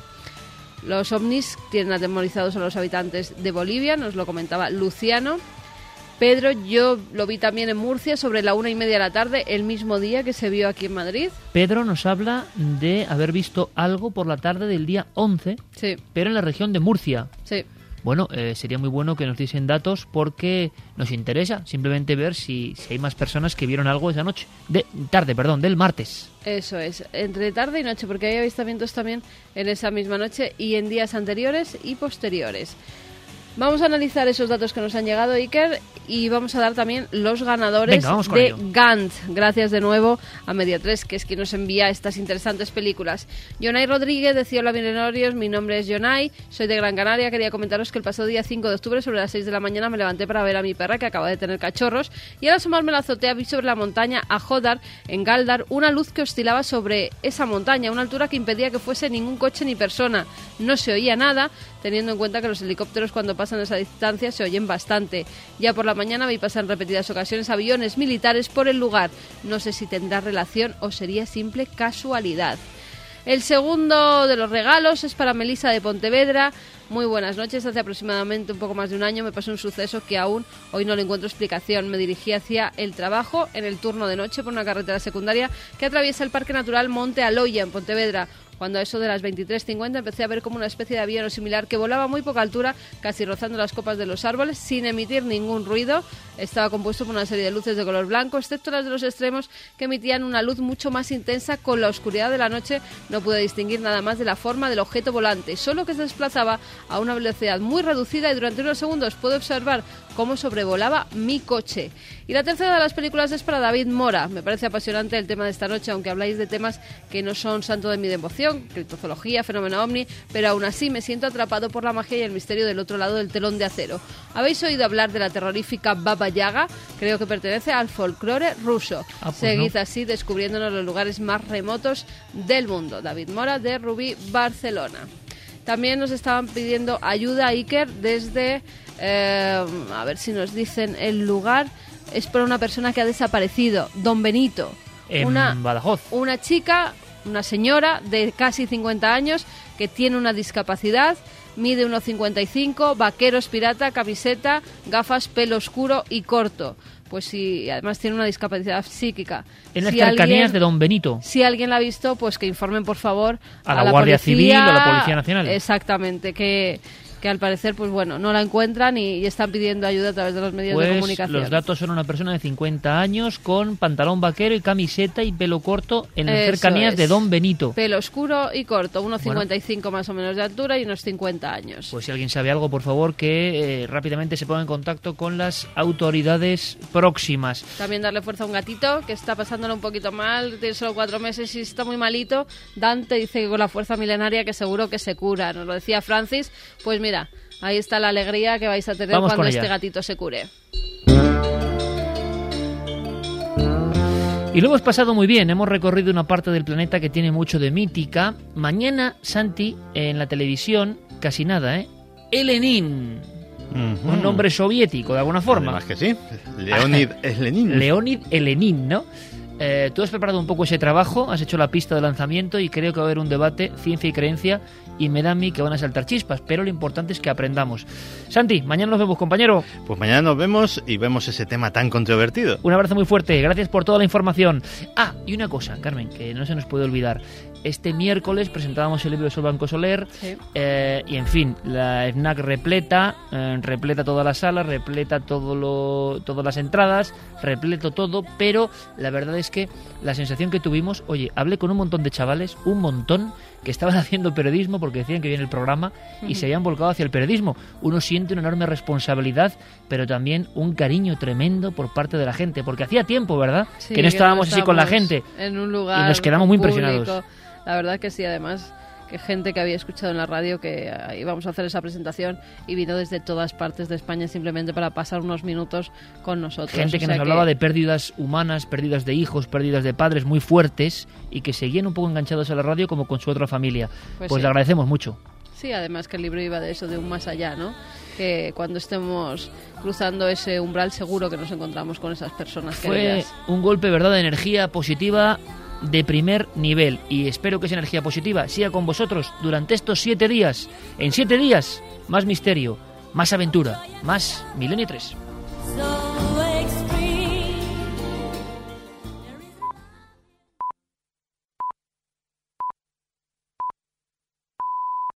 Los ovnis tienen atemorizados a los habitantes de Bolivia, nos lo comentaba Luciano. Pedro, yo lo vi también en Murcia sobre la una y media de la tarde, el mismo día que se vio aquí en Madrid. Pedro nos habla de haber visto algo por la tarde del día once, Sí, pero en la región de Murcia. sí. Bueno, eh, sería muy bueno que nos diesen datos porque nos interesa simplemente ver si, si hay más personas que vieron algo esa noche. De tarde, perdón, del martes. Eso es, entre tarde y noche, porque hay avistamientos también en esa misma noche y en días anteriores y posteriores. Vamos a analizar esos datos que nos han llegado, Iker, y vamos a dar también los ganadores Venga, vamos con de ello. Gant. Gracias de nuevo a Media tres, que es quien nos envía estas interesantes películas. Yonay Rodríguez decía, hola milenarios, mi nombre es Yonay, soy de Gran Canaria, quería comentaros que el pasado día cinco de octubre sobre las seis de la mañana me levanté para ver a mi perra que acaba de tener cachorros y al asomarme a la azotea vi sobre la montaña a Jodar, en Galdar, una luz que oscilaba sobre esa montaña, a una altura que impedía que fuese ningún coche ni persona. No se oía nada, teniendo en cuenta que los helicópteros cuando pasan esa distancia se oyen bastante. Ya por la mañana vi pasar en repetidas ocasiones aviones militares por el lugar. No sé si tendrá relación o sería simple casualidad. El segundo de los regalos es para Melisa de Pontevedra. Muy buenas noches. Hace aproximadamente un poco más de un año me pasó un suceso que aún hoy no le encuentro explicación. Me dirigí hacia el trabajo en el turno de noche por una carretera secundaria que atraviesa el Parque Natural Monte Aloya en Pontevedra. cuando a eso de las veintitrés cincuenta empecé a ver como una especie de avión o similar que volaba a muy poca altura, casi rozando las copas de los árboles, sin emitir ningún ruido. Estaba compuesto por una serie de luces de color blanco, excepto las de los extremos, que emitían una luz mucho más intensa. Con la oscuridad de la noche no pude distinguir nada más de la forma del objeto volante, solo que se desplazaba a una velocidad muy reducida y durante unos segundos pude observar cómo sobrevolaba mi coche. Y la tercera de las películas es para David Mora. Me parece apasionante el tema de esta noche, aunque habláis de temas que no son santo de mi devoción, criptozoología, fenómeno ovni, pero aún así me siento atrapado por la magia y el misterio del otro lado del telón de acero. ¿Habéis oído hablar de la terrorífica Baba Yaga? Creo que pertenece al folclore ruso. Ah, pues Seguid no. así descubriéndonos los lugares más remotos del mundo. David Mora, de Rubí, Barcelona. También nos estaban pidiendo ayuda, Iker, desde... Eh, a ver si nos dicen el lugar. Es para una persona que ha desaparecido, Don Benito. En una, Badajoz. Una chica, una señora de casi cincuenta años que tiene una discapacidad, mide uno cincuenta y cinco, vaqueros pirata, camiseta, gafas, pelo oscuro y corto. Pues sí, además tiene una discapacidad psíquica. En las Si cercanías alguien- de Don Benito. Si alguien la ha visto, pues que informen por favor A la Guardia policía, Civil o a la Policía Nacional. Exactamente, que, que al parecer pues bueno, no la encuentran y, y están pidiendo ayuda a través de los medios de Pues comunicación. los datos son una persona de cincuenta años con pantalón vaquero y camiseta y pelo corto en las Eso cercanías es. de Don Benito. Pelo oscuro y corto, uno cincuenta y cinco más o menos de altura y unos cincuenta años. Pues si alguien sabe algo, por favor, que eh, rápidamente se ponga en contacto con las autoridades próximas. También darle fuerza a un gatito que está pasándolo un poquito mal, tiene solo cuatro meses y está muy malito. Dante dice que con la fuerza milenaria que seguro que se cura. Nos lo decía Francis. Pues mira, ahí está la alegría que vais a tener Vamos cuando con este ella. gatito se cure. Y lo hemos pasado muy bien, hemos recorrido una parte del planeta que tiene mucho de mítica. Mañana, Santi, en la televisión, casi nada, ¿eh? Elenin. Ujú. Un nombre soviético, de alguna forma. Además que sí. Leonid Elenin. Leonid Elenin, ¿no? Eh, tú has preparado un poco ese trabajo, has hecho la pista de lanzamiento y creo que va a haber un debate, ciencia y creencia, y me da a mí que van a saltar chispas, pero lo importante es que aprendamos. Santi, mañana nos vemos, compañero. Pues mañana nos vemos y vemos ese tema tan controvertido. Un abrazo muy fuerte, gracias por toda la información. Ah, y una cosa, Carmen, que no se nos puede olvidar. Este miércoles presentábamos el libro de Sol Blanco Soler, Sí. eh, y en fin, la FNAC repleta, eh, repleta toda la sala, repleta todo lo, todas las entradas, repleto todo, pero la verdad es que la sensación que tuvimos, oye, hablé con un montón de chavales, un montón, que estaban haciendo periodismo porque decían que viene el programa y Ujú. se habían volcado hacia el periodismo. Uno siente una enorme responsabilidad, pero también un cariño tremendo por parte de la gente, porque hacía tiempo, ¿verdad? Sí, que no estábamos así con la estábamos gente. en un lugar Y nos quedamos muy público. impresionados. La verdad que sí, además, que gente que había escuchado en la radio que eh, íbamos a hacer esa presentación y vino desde todas partes de España simplemente para pasar unos minutos con nosotros. Gente O que sea nos hablaba de pérdidas humanas, pérdidas de hijos, pérdidas de padres muy fuertes y que seguían un poco enganchados a la radio como con su otra familia. Pues Pues sí. le agradecemos mucho. Sí, además que el libro iba de eso, de un más allá, ¿no? Que cuando estemos cruzando ese umbral seguro que nos encontramos con esas personas Fue queridas. un golpe, ¿verdad?, de energía positiva de primer nivel y espero que esa energía positiva siga con vosotros durante estos siete días. En siete días, más misterio, más aventura, más Milenio tres.